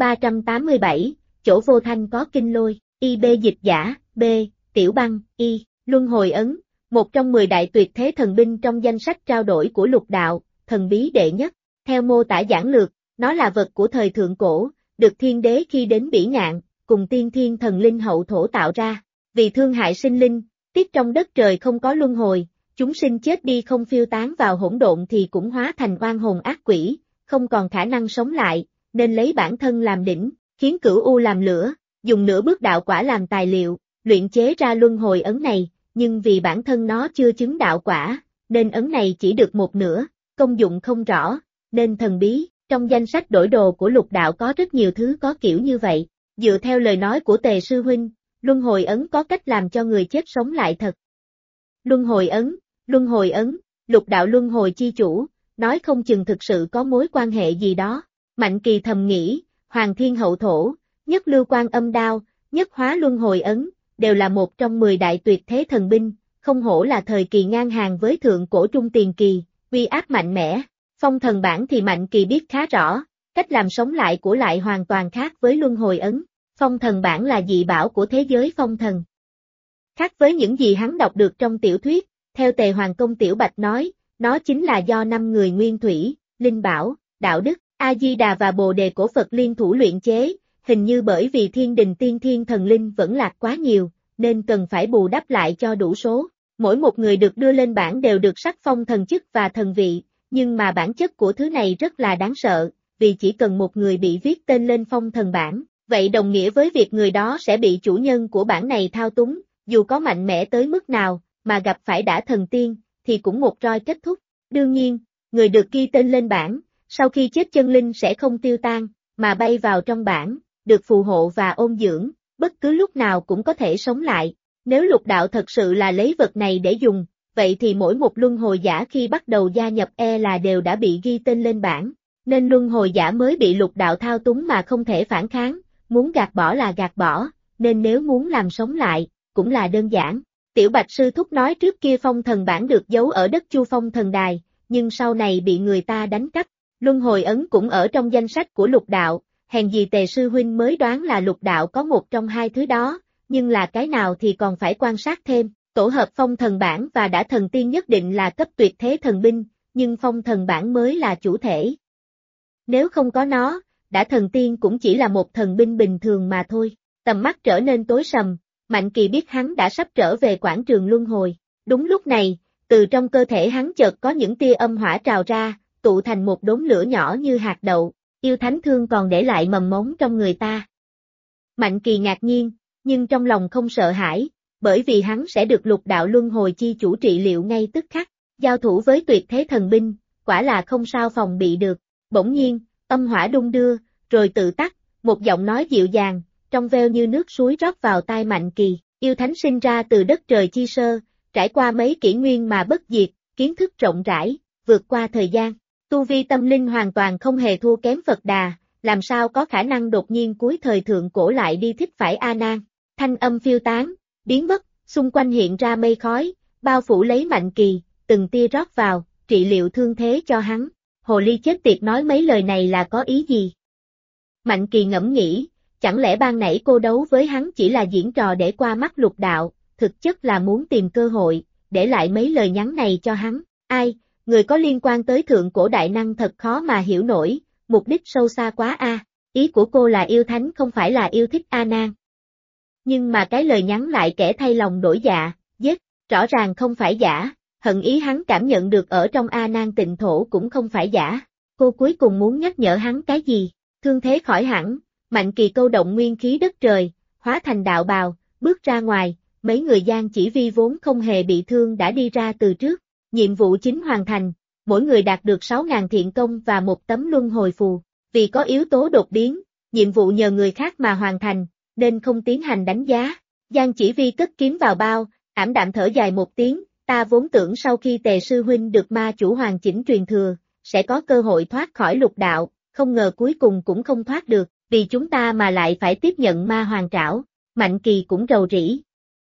387, chỗ vô thanh có kinh lôi, IB dịch giả, B, Tiểu Băng, Y, luân hồi ấn, một trong 10 đại tuyệt thế thần binh trong danh sách trao đổi của lục đạo, thần bí đệ nhất. Theo mô tả giản lược, nó là vật của thời thượng cổ, được thiên đế khi đến Bỉ Ngạn, cùng tiên thiên thần linh hậu thổ tạo ra. Vì thương hại sinh linh, tiếc trong đất trời không có luân hồi, chúng sinh chết đi không phiêu tán vào hỗn độn thì cũng hóa thành oan hồn ác quỷ, không còn khả năng sống lại, nên lấy bản thân làm đỉnh, khiến cửu u làm lửa, dùng nửa bước đạo quả làm tài liệu, luyện chế ra luân hồi ấn này, nhưng vì bản thân nó chưa chứng đạo quả, nên ấn này chỉ được một nửa, công dụng không rõ, nên thần bí. Trong danh sách đổi đồ của lục đạo có rất nhiều thứ có kiểu như vậy. Dựa theo lời nói của Tề sư huynh, luân hồi ấn có cách làm cho người chết sống lại thật. Luân hồi ấn, lục đạo luân hồi chi chủ, nói không chừng thực sự có mối quan hệ gì đó. Mạnh Kỳ thầm nghĩ, Hoàng Thiên Hậu Thổ, Nhất Lưu Quan Âm Đao, Nhất Hóa Luân Hồi Ấn, đều là một trong 10 đại tuyệt thế thần binh, không hổ là thời kỳ ngang hàng với thượng cổ trung tiền kỳ, uy áp mạnh mẽ. Phong thần bảng thì Mạnh Kỳ biết khá rõ, cách làm sống lại của lại hoàn toàn khác với luân hồi ấn. Phong thần bảng là dị bảo của thế giới phong thần. Khác với những gì hắn đọc được trong tiểu thuyết, theo Tề Hoàng Công Tiểu Bạch nói, nó chính là do 5 người nguyên thủy, linh bảo, đạo đức, A-di-đà và Bồ Đề cổ Phật liên thủ luyện chế, hình như bởi vì thiên đình tiên thiên thần linh vẫn lạc quá nhiều, nên cần phải bù đắp lại cho đủ số. Mỗi một người được đưa lên bảng đều được sắc phong thần chức và thần vị, nhưng mà bản chất của thứ này rất là đáng sợ, vì chỉ cần một người bị viết tên lên phong thần bảng, vậy đồng nghĩa với việc người đó sẽ bị chủ nhân của bảng này thao túng, dù có mạnh mẽ tới mức nào, mà gặp phải đã thần tiên, thì cũng một roi kết thúc. Đương nhiên, người được ghi tên lên bảng, sau khi chết chân linh sẽ không tiêu tan, mà bay vào trong bảng, được phù hộ và ôn dưỡng, bất cứ lúc nào cũng có thể sống lại. Nếu lục đạo thật sự là lấy vật này để dùng, vậy thì mỗi một luân hồi giả khi bắt đầu gia nhập là đều đã bị ghi tên lên bảng, nên luân hồi giả mới bị lục đạo thao túng mà không thể phản kháng, muốn gạt bỏ là gạt bỏ, nên nếu muốn làm sống lại, cũng là đơn giản. Tiểu Bạch Sư Thúc nói trước kia phong thần bảng được giấu ở đất Chu Phong thần đài, nhưng sau này bị người ta đánh cắp, luân hồi ấn cũng ở trong danh sách của lục đạo, hèn gì Tề Sư Huynh mới đoán là lục đạo có một trong hai thứ đó, nhưng là cái nào thì còn phải quan sát thêm. Tổ hợp phong thần bảng và đã thần tiên nhất định là cấp tuyệt thế thần binh, nhưng phong thần bảng mới là chủ thể. Nếu không có nó, đã thần tiên cũng chỉ là một thần binh bình thường mà thôi. Tầm mắt trở nên tối sầm, Mạnh Kỳ biết hắn đã sắp trở về quảng trường luân hồi. Đúng lúc này, từ trong cơ thể hắn chợt có những tia âm hỏa trào ra, tụ thành một đốm lửa nhỏ như hạt đậu, yêu thánh thương còn để lại mầm mống trong người ta. Mạnh Kỳ ngạc nhiên, nhưng trong lòng không sợ hãi, bởi vì hắn sẽ được lục đạo luân hồi chi chủ trị liệu ngay tức khắc, giao thủ với tuyệt thế thần binh, quả là không sao phòng bị được. Bỗng nhiên, âm hỏa đung đưa, rồi tự tắt, một giọng nói dịu dàng, trong veo như nước suối rót vào tai Mạnh Kỳ, yêu thánh sinh ra từ đất trời chi sơ, trải qua mấy kỷ nguyên mà bất diệt, kiến thức rộng rãi, vượt qua thời gian, tu vi tâm linh hoàn toàn không hề thua kém Phật Đà, làm sao có khả năng đột nhiên cuối thời thượng cổ lại đi thích phải A Nan. Thanh âm phiêu tán, biến mất, xung quanh hiện ra mây khói, bao phủ lấy Mạnh Kỳ, từng tia rót vào, trị liệu thương thế cho hắn. Hồ ly chết tiệt nói mấy lời này là có ý gì? Mạnh Kỳ ngẫm nghĩ, chẳng lẽ ban nãy cô đấu với hắn chỉ là diễn trò để qua mắt lục đạo, thực chất là muốn tìm cơ hội, để lại mấy lời nhắn này cho hắn. Ai, người có liên quan tới thượng cổ đại năng thật khó mà hiểu nổi, mục đích sâu xa quá a. Ý của cô là yêu thánh không phải là yêu thích A Nan. Nhưng mà cái lời nhắn lại kẻ thay lòng đổi dạ, giết, rõ ràng không phải giả, hận ý hắn cảm nhận được ở trong A Nan tịnh thổ cũng không phải giả. Cô cuối cùng muốn nhắc nhở hắn cái gì? Thương thế khỏi hẳn, Mạnh Kỳ câu động nguyên khí đất trời, hóa thành đạo bào, bước ra ngoài, mấy người Giang Chỉ Vi vốn không hề bị thương đã đi ra từ trước. Nhiệm vụ chính hoàn thành, mỗi người đạt được 6.000 thiện công và một tấm luân hồi phù. Vì có yếu tố đột biến, nhiệm vụ nhờ người khác mà hoàn thành, nên không tiến hành đánh giá. Giang Chỉ Vi cất kiếm vào bao, ảm đạm thở dài một tiếng, ta vốn tưởng sau khi Tề Sư Huynh được ma chủ hoàn chỉnh truyền thừa, sẽ có cơ hội thoát khỏi lục đạo, không ngờ cuối cùng cũng không thoát được, vì chúng ta mà lại phải tiếp nhận ma hoàng trảo. Mạnh Kỳ cũng rầu rĩ.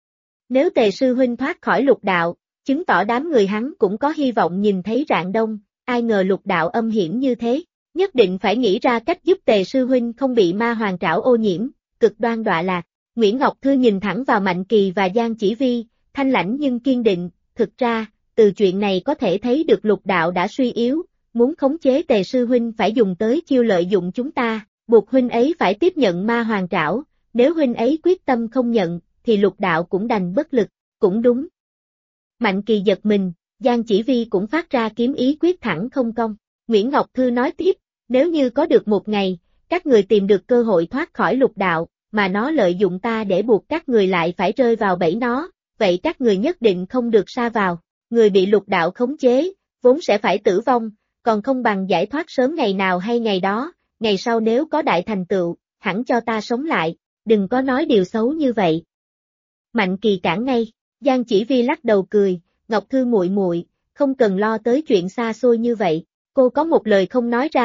Nếu Tề Sư Huynh thoát khỏi lục đạo, chứng tỏ đám người hắn cũng có hy vọng nhìn thấy rạng đông, ai ngờ lục đạo âm hiểm như thế, nhất định phải nghĩ ra cách giúp Tề Sư Huynh không bị ma hoàng trảo ô nhiễm, cực đoan đọa lạc. Nguyễn Ngọc Thư nhìn thẳng vào Mạnh Kỳ và Giang Chỉ Vi, thanh lãnh nhưng kiên định, thực ra, từ chuyện này có thể thấy được lục đạo đã suy yếu, muốn khống chế Tề Sư Huynh phải dùng tới chiêu lợi dụng chúng ta, buộc huynh ấy phải tiếp nhận ma hoàng trảo, nếu huynh ấy quyết tâm không nhận, thì lục đạo cũng đành bất lực, cũng đúng. Mạnh Kỳ giật mình, Giang Chỉ Vi cũng phát ra kiếm ý quyết thẳng không công. Nguyễn Ngọc Thư nói tiếp, nếu như có được một ngày, các người tìm được cơ hội thoát khỏi lục đạo, mà nó lợi dụng ta để buộc các người lại phải rơi vào bẫy nó, vậy các người nhất định không được sa vào. Người bị lục đạo khống chế, vốn sẽ phải tử vong, còn không bằng giải thoát sớm ngày nào hay ngày đó, ngày sau nếu có đại thành tựu, hẳn cho ta sống lại, đừng có nói điều xấu như vậy. Mạnh Kỳ cản ngay, Giang Chỉ Vi lắc đầu cười, Ngọc Thư muội muội, không cần lo tới chuyện xa xôi như vậy, cô có một lời không nói ra,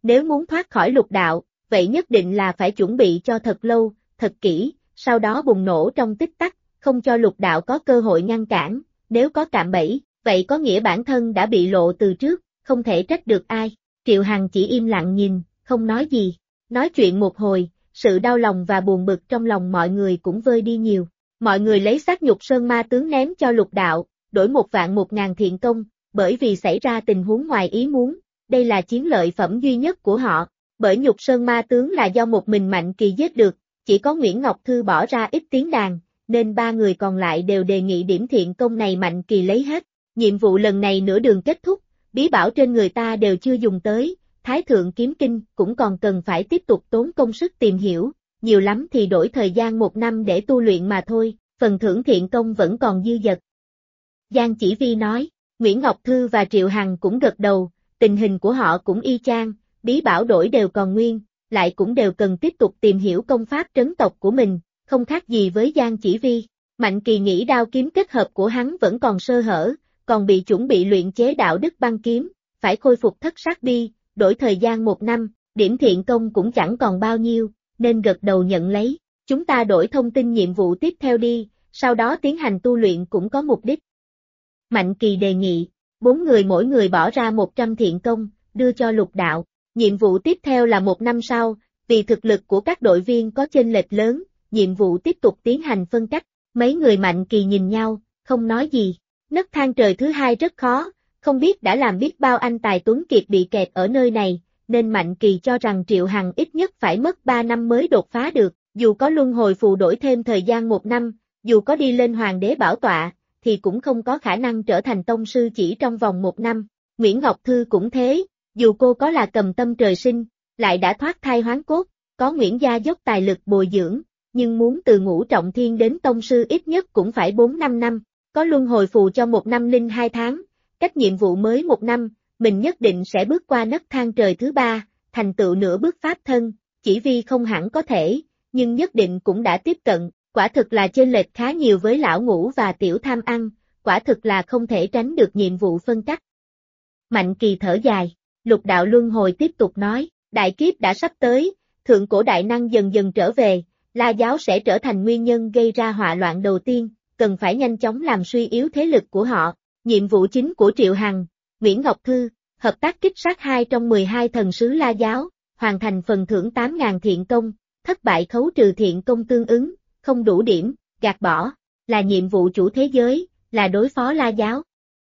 Nếu muốn thoát khỏi lục đạo, vậy nhất định là phải chuẩn bị cho thật lâu, thật kỹ, sau đó bùng nổ trong tích tắc, không cho lục đạo có cơ hội ngăn cản, nếu có cạm bẫy, vậy có nghĩa bản thân đã bị lộ từ trước, không thể trách được ai. Triệu Hằng chỉ im lặng nhìn, không nói gì. Nói chuyện một hồi, sự đau lòng và buồn bực trong lòng mọi người cũng vơi đi nhiều. Mọi người lấy xác nhục sơn ma tướng ném cho lục đạo, đổi 1.000 thiện công, bởi vì xảy ra tình huống ngoài ý muốn, đây là chiến lợi phẩm duy nhất của họ. Bởi nhục sơn ma tướng là do một mình Mạnh Kỳ giết được, chỉ có Nguyễn Ngọc Thư bỏ ra ít tiếng đàn, nên 3 người còn lại đều đề nghị điểm thiện công này Mạnh Kỳ lấy hết. Nhiệm vụ lần này nửa đường kết thúc, bí bảo trên người ta đều chưa dùng tới, Thái Thượng Kiếm Kinh cũng còn cần phải tiếp tục tốn công sức tìm hiểu, nhiều lắm thì đổi thời gian 1 năm để tu luyện mà thôi, phần thưởng thiện công vẫn còn dư dật. Giang Chỉ Vi nói, Nguyễn Ngọc Thư và Triệu Hằng cũng gật đầu, tình hình của họ cũng y chang, bí bảo đổi đều còn nguyên, lại cũng đều cần tiếp tục tìm hiểu công pháp trấn tộc của mình, không khác gì với Giang Chỉ Vi. Mạnh Kỳ nghĩ đao kiếm kết hợp của hắn vẫn còn sơ hở, còn bị chuẩn bị luyện chế đạo đức băng kiếm, phải khôi phục thất sát bi, đổi thời gian 1 năm, điểm thiện công cũng chẳng còn bao nhiêu, nên gật đầu nhận lấy. Chúng ta đổi thông tin nhiệm vụ tiếp theo đi, sau đó tiến hành tu luyện cũng có mục đích. Mạnh Kỳ đề nghị, 4 người mỗi người bỏ ra 100 thiện công, đưa cho lục đạo. Nhiệm vụ tiếp theo là 1 năm sau, vì thực lực của các đội viên có chênh lệch lớn, nhiệm vụ tiếp tục tiến hành phân cách. Mấy người Mạnh Kỳ nhìn nhau, không nói gì. Nấc thang trời thứ 2 rất khó, không biết đã làm biết bao anh tài tuấn kiệt bị kẹt ở nơi này, nên Mạnh Kỳ cho rằng Triệu Hằng ít nhất phải mất 3 năm mới đột phá được, dù có luân hồi phù đổi thêm thời gian 1 năm, dù có đi lên hoàng đế bảo tọa, thì cũng không có khả năng trở thành tông sư chỉ trong vòng 1 năm. Nguyễn Ngọc Thư cũng thế, dù cô có là cầm tâm trời sinh, lại đã thoát thai hoán cốt, có Nguyễn gia dốc tài lực bồi dưỡng, nhưng muốn từ ngũ trọng thiên đến tông sư ít nhất cũng phải 4-5 năm, có luân hồi phù cho 1 năm linh 2 tháng, cách nhiệm vụ mới 1 năm, mình nhất định sẽ bước qua nấc thang trời thứ 3, thành tựu nửa bước pháp thân, Chỉ Vi không hẳn có thể, nhưng nhất định cũng đã tiếp cận, quả thực là chênh lệch khá nhiều với lão ngũ và tiểu tham ăn, quả thực là không thể tránh được nhiệm vụ phân cách. Mạnh Kỳ thở dài, lục đạo luân hồi tiếp tục nói, đại kiếp đã sắp tới, thượng cổ đại năng dần dần trở về, La giáo sẽ trở thành nguyên nhân gây ra họa loạn đầu tiên, cần phải nhanh chóng làm suy yếu thế lực của họ. Nhiệm vụ chính của Triệu Hằng, Nguyễn Ngọc Thư, hợp tác kích sát 2 trong 12 thần sứ La giáo, hoàn thành phần thưởng 8.000 thiện công, thất bại khấu trừ thiện công tương ứng, không đủ điểm, gạt bỏ, là nhiệm vụ chủ thế giới, là đối phó La giáo.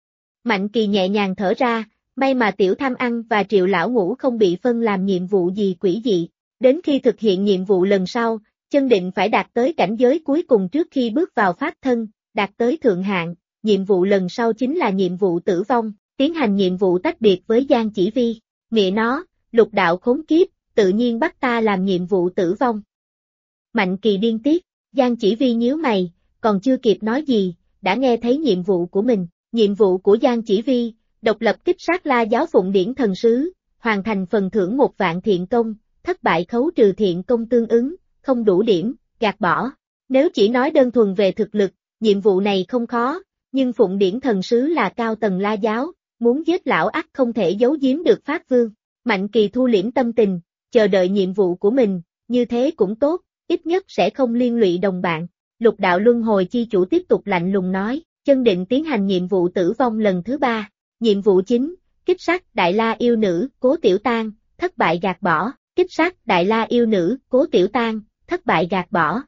Mạnh Kỳ nhẹ nhàng thở ra, may mà tiểu tham ăn và Triệu lão ngũ không bị phân làm nhiệm vụ gì quỷ dị, đến khi thực hiện nhiệm vụ lần sau, chân định phải đạt tới cảnh giới cuối cùng trước khi bước vào pháp thân, đạt tới thượng hạn, nhiệm vụ lần sau chính là nhiệm vụ tử vong, tiến hành nhiệm vụ tách biệt với Giang Chỉ Vi, mẹ nó, lục đạo khốn kiếp, tự nhiên bắt ta làm nhiệm vụ tử vong. Mạnh Kỳ điên tiết, Giang Chỉ Vi nhíu mày, còn chưa kịp nói gì, đã nghe thấy nhiệm vụ của mình, nhiệm vụ của Giang Chỉ Vi, độc lập kích sát La giáo Phụng Điển thần sứ, hoàn thành phần thưởng 1 vạn thiện công, thất bại khấu trừ thiện công tương ứng, không đủ điểm, gạt bỏ. Nếu chỉ nói đơn thuần về thực lực, nhiệm vụ này không khó, nhưng Phụng Điển thần sứ là cao tầng La giáo, muốn giết lão ắt không thể giấu giếm được Pháp Vương. Mạnh Kỳ thu liễm tâm tình, chờ đợi nhiệm vụ của mình, như thế cũng tốt, ít nhất sẽ không liên lụy đồng bạn. Lục đạo luân hồi chi chủ tiếp tục lạnh lùng nói, chân định tiến hành nhiệm vụ tử vong lần thứ 3. Nhiệm vụ chính, kích sát Đại La yêu nữ, Cố Tiểu Tang, thất bại gạt bỏ, kích sát Đại La yêu nữ, Cố Tiểu Tang, thất bại gạt bỏ.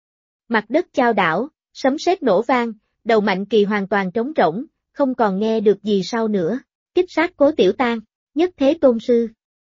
Mặt đất chao đảo, sấm sét nổ vang, đầu Mạnh Kỳ hoàn toàn trống rỗng, không còn nghe được gì sau nữa. Kích sát Cố Tiểu Tang, nhất thế tôn sư.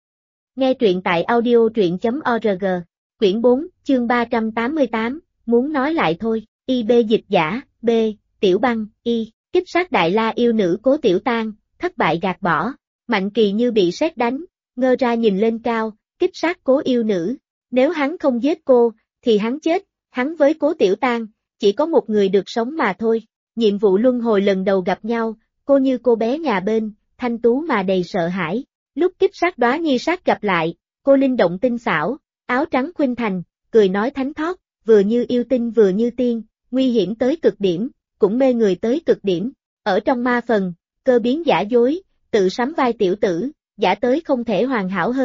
Nghe truyện tại audio.org, quyển 4, chương 388, muốn nói lại thôi, IB dịch giả, B, Tiểu Băng, Y, kích sát Đại La yêu nữ Cố Tiểu Tang, thất bại gạt bỏ. Mạnh Kỳ như bị sét đánh, ngơ ra nhìn lên cao, kích sát Cố yêu nữ. Nếu hắn không giết cô, thì hắn chết, hắn với Cố Tiểu Tang, chỉ có một người được sống mà thôi. Nhiệm vụ luân hồi lần đầu gặp nhau, cô như cô bé nhà bên, thanh tú mà đầy sợ hãi. Lúc kích sát Đóa Nhi sát gặp lại, cô linh động tinh xảo, áo trắng khuynh thành, cười nói thánh thót, vừa như yêu tinh vừa như tiên, nguy hiểm tới cực điểm, cũng mê người tới cực điểm. Ở trong ma phần, cơ biến giả dối, tự sắm vai tiểu tử, giả tới không thể hoàn hảo hơn,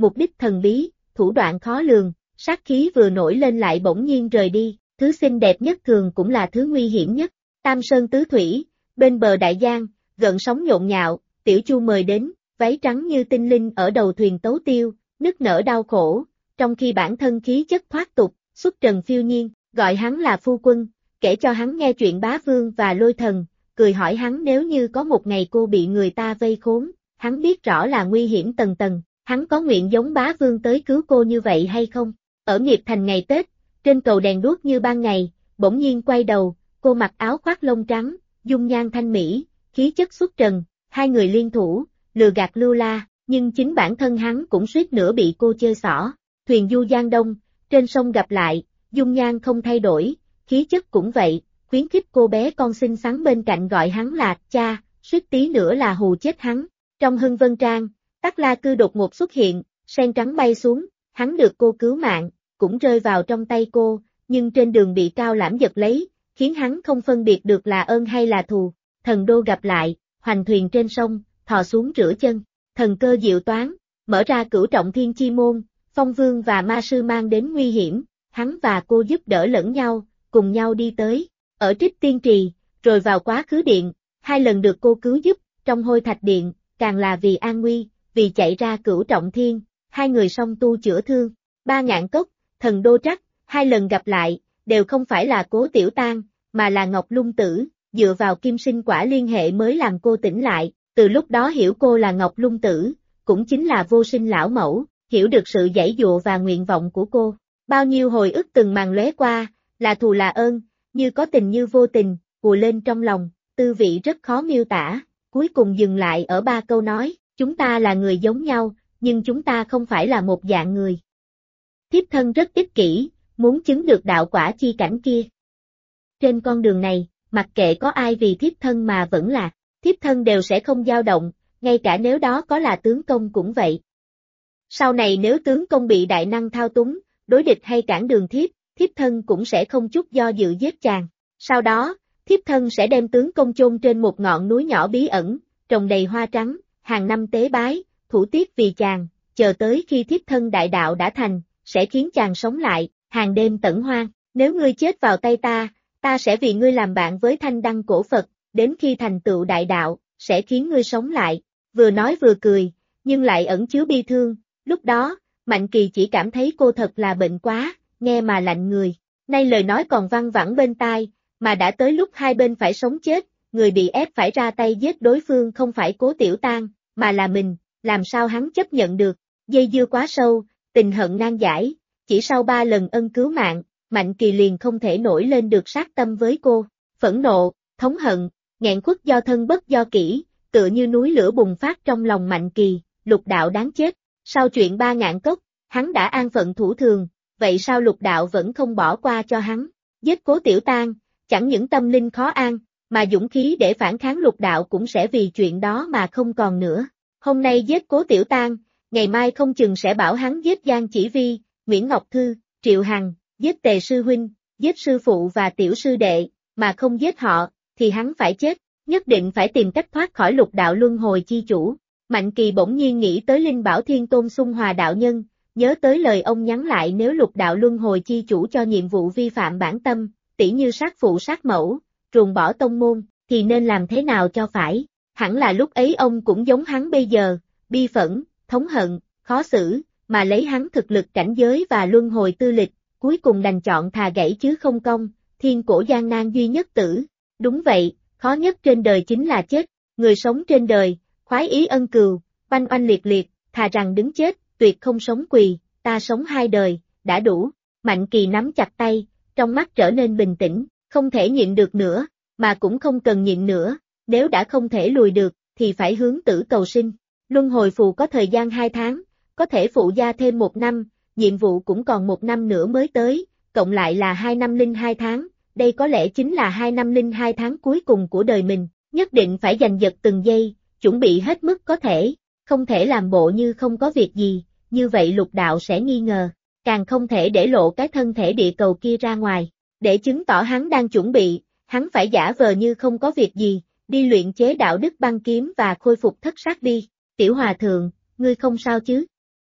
mục đích thần bí, thủ đoạn khó lường, sát khí vừa nổi lên lại bỗng nhiên rời đi, thứ xinh đẹp nhất thường cũng là thứ nguy hiểm nhất. Tam Sơn Tứ Thủy, bên bờ đại giang, gợn sóng nhộn nhạo, Tiểu Chu mời đến, váy trắng như tinh linh ở đầu thuyền tấu tiêu, nức nở đau khổ, trong khi bản thân khí chất thoát tục, xuất trần phiêu nhiên, gọi hắn là phu quân, kể cho hắn nghe chuyện bá vương và lôi thần, cười hỏi hắn nếu như có một ngày cô bị người ta vây khốn, hắn biết rõ là nguy hiểm tầng tầng, hắn có nguyện giống bá vương tới cứu cô như vậy hay không? Ở Nghiệp Thành ngày Tết, trên cầu đèn đuốc như ban ngày, bỗng nhiên quay đầu, cô mặc áo khoác lông trắng, dung nhan thanh mỹ, khí chất xuất trần, hai người liên thủ, lừa gạt lưu la, nhưng chính bản thân hắn cũng suýt nữa bị cô chơi xỏ. Thuyền du Giang Đông, trên sông gặp lại, dung nhan không thay đổi, khí chất cũng vậy, khuyến khích cô bé con xinh xắn bên cạnh gọi hắn là cha, suýt tí nữa là hù chết hắn. Trong Hưng Vân Trang, Tắc La Cư đột ngột xuất hiện, sen trắng bay xuống, hắn được cô cứu mạng, cũng rơi vào trong tay cô, nhưng trên đường bị Cao Lãm giật lấy, khiến hắn không phân biệt được là ơn hay là thù. Thần đô gặp lại, hoành thuyền trên sông, thò xuống rửa chân, thần cơ diệu toán, mở ra cửu trọng thiên chi môn, Phong Vương và ma sư mang đến nguy hiểm, hắn và cô giúp đỡ lẫn nhau, cùng nhau đi tới, ở Trích Tiên Trì, rồi vào Quá Khứ Điện, hai lần được cô cứu giúp, trong Hôi Thạch Điện, càng là vì an nguy, vì chạy ra cửu trọng thiên, hai người song tu chữa thương. Ba Ngạn Cốc, Thần Đô Trắc, hai lần gặp lại, đều không phải là Cố Tiểu Tang, mà là Ngọc Lung Tử, dựa vào kim sinh quả liên hệ mới làm cô tỉnh lại, từ lúc đó hiểu cô là Ngọc Lung Tử, cũng chính là vô sinh lão mẫu, hiểu được sự giãy dụa và nguyện vọng của cô. Bao nhiêu hồi ức từng màn lóe qua, là thù là ơn, như có tình như vô tình, ùa lên trong lòng, tư vị rất khó miêu tả, cuối cùng dừng lại ở ba câu nói, chúng ta là người giống nhau, nhưng chúng ta không phải là một dạng người. Thiếp thân rất ích kỷ, muốn chứng được đạo quả chi cảnh kia. Trên con đường này, mặc kệ có ai vì thiếp thân mà vẫn lạc, thiếp thân đều sẽ không dao động, ngay cả nếu đó có là tướng công cũng vậy. Sau này nếu tướng công bị đại năng thao túng, đối địch hay cản đường thiếp thân cũng sẽ không chút do dự giết chàng. Sau đó, thiếp thân sẽ đem tướng công chôn trên một ngọn núi nhỏ bí ẩn, trồng đầy hoa trắng, hàng năm tế bái, thủ tiết vì chàng, chờ tới khi thiếp thân đại đạo đã thành, sẽ khiến chàng sống lại, hàng đêm tẩn hoang. Nếu ngươi chết vào tay ta sẽ vì ngươi làm bạn với thanh đăng cổ Phật, đến khi thành tựu đại đạo, sẽ khiến ngươi sống lại. Vừa nói vừa cười, nhưng lại ẩn chứa bi thương, lúc đó, Mạnh Kỳ chỉ cảm thấy cô thật là bệnh quá, nghe mà lạnh người. Nay lời nói còn văng vẳng bên tai, mà đã tới lúc hai bên phải sống chết, người bị ép phải ra tay giết đối phương không phải Cố Tiểu Tang, mà là mình, làm sao hắn chấp nhận được, dây dưa quá sâu, tình hận nan giải, chỉ sau 3 lần ân cứu mạng, Mạnh Kỳ liền không thể nổi lên được sát tâm với cô, phẫn nộ, thống hận, nghẹn khuất do thân bất do kỹ, tựa như núi lửa bùng phát trong lòng Mạnh Kỳ, Lục Đạo đáng chết. Sau chuyện Ba Ngạn Cốc, hắn đã an phận thủ thường, vậy sao Lục Đạo vẫn không bỏ qua cho hắn? Giết Cố Tiểu Tang, chẳng những tâm linh khó an, mà dũng khí để phản kháng Lục Đạo cũng sẽ vì chuyện đó mà không còn nữa. Hôm nay giết Cố Tiểu Tang, ngày mai không chừng sẽ bảo hắn giết Giang Chỉ Vi, Nguyễn Ngọc Thư, Triệu Hằng, giết Tề Sư Huynh, giết sư phụ và tiểu sư đệ, mà không giết họ, thì hắn phải chết, nhất định phải tìm cách thoát khỏi Lục Đạo luân hồi chi chủ. Mạnh Kỳ bỗng nhiên nghĩ tới Linh Bảo Thiên Tôn Xung Hòa đạo nhân, nhớ tới lời ông nhắn lại nếu Lục Đạo luân hồi chi chủ cho nhiệm vụ vi phạm bản tâm, tỉ như sát phụ sát mẫu, ruồng bỏ tông môn, thì nên làm thế nào cho phải. Hẳn là lúc ấy ông cũng giống hắn bây giờ, bi phẫn, thống hận, khó xử, mà lấy hắn thực lực cảnh giới và luân hồi tư lịch, cuối cùng đành chọn thà gãy chứ không công, thiên cổ gian nan duy nhất tử. Đúng vậy, khó nhất trên đời chính là chết, người sống trên đời, khoái ý ân cừu, oanh oanh liệt liệt, thà rằng đứng chết, tuyệt không sống quỳ, ta sống 2 đời, đã đủ. Mạnh Kỳ nắm chặt tay, trong mắt trở nên bình tĩnh, không thể nhịn được nữa, mà cũng không cần nhịn nữa, nếu đã không thể lùi được, thì phải hướng tử cầu sinh. Luân hồi phù có thời gian 2 tháng, có thể phụ gia thêm 1 năm, nhiệm vụ cũng còn 1 năm nữa mới tới, cộng lại là 2 năm linh 2 tháng, đây có lẽ chính là 2 năm linh 2 tháng cuối cùng của đời mình, nhất định phải giành giật từng giây, chuẩn bị hết mức có thể, không thể làm bộ như không có việc gì, như vậy Lục Đạo sẽ nghi ngờ, càng không thể để lộ cái thân thể địa cầu kia ra ngoài, để chứng tỏ hắn đang chuẩn bị, hắn phải giả vờ như không có việc gì, đi luyện chế đạo đức băng kiếm và khôi phục thất sát đi. Tiểu Hòa Thượng, ngươi không sao chứ?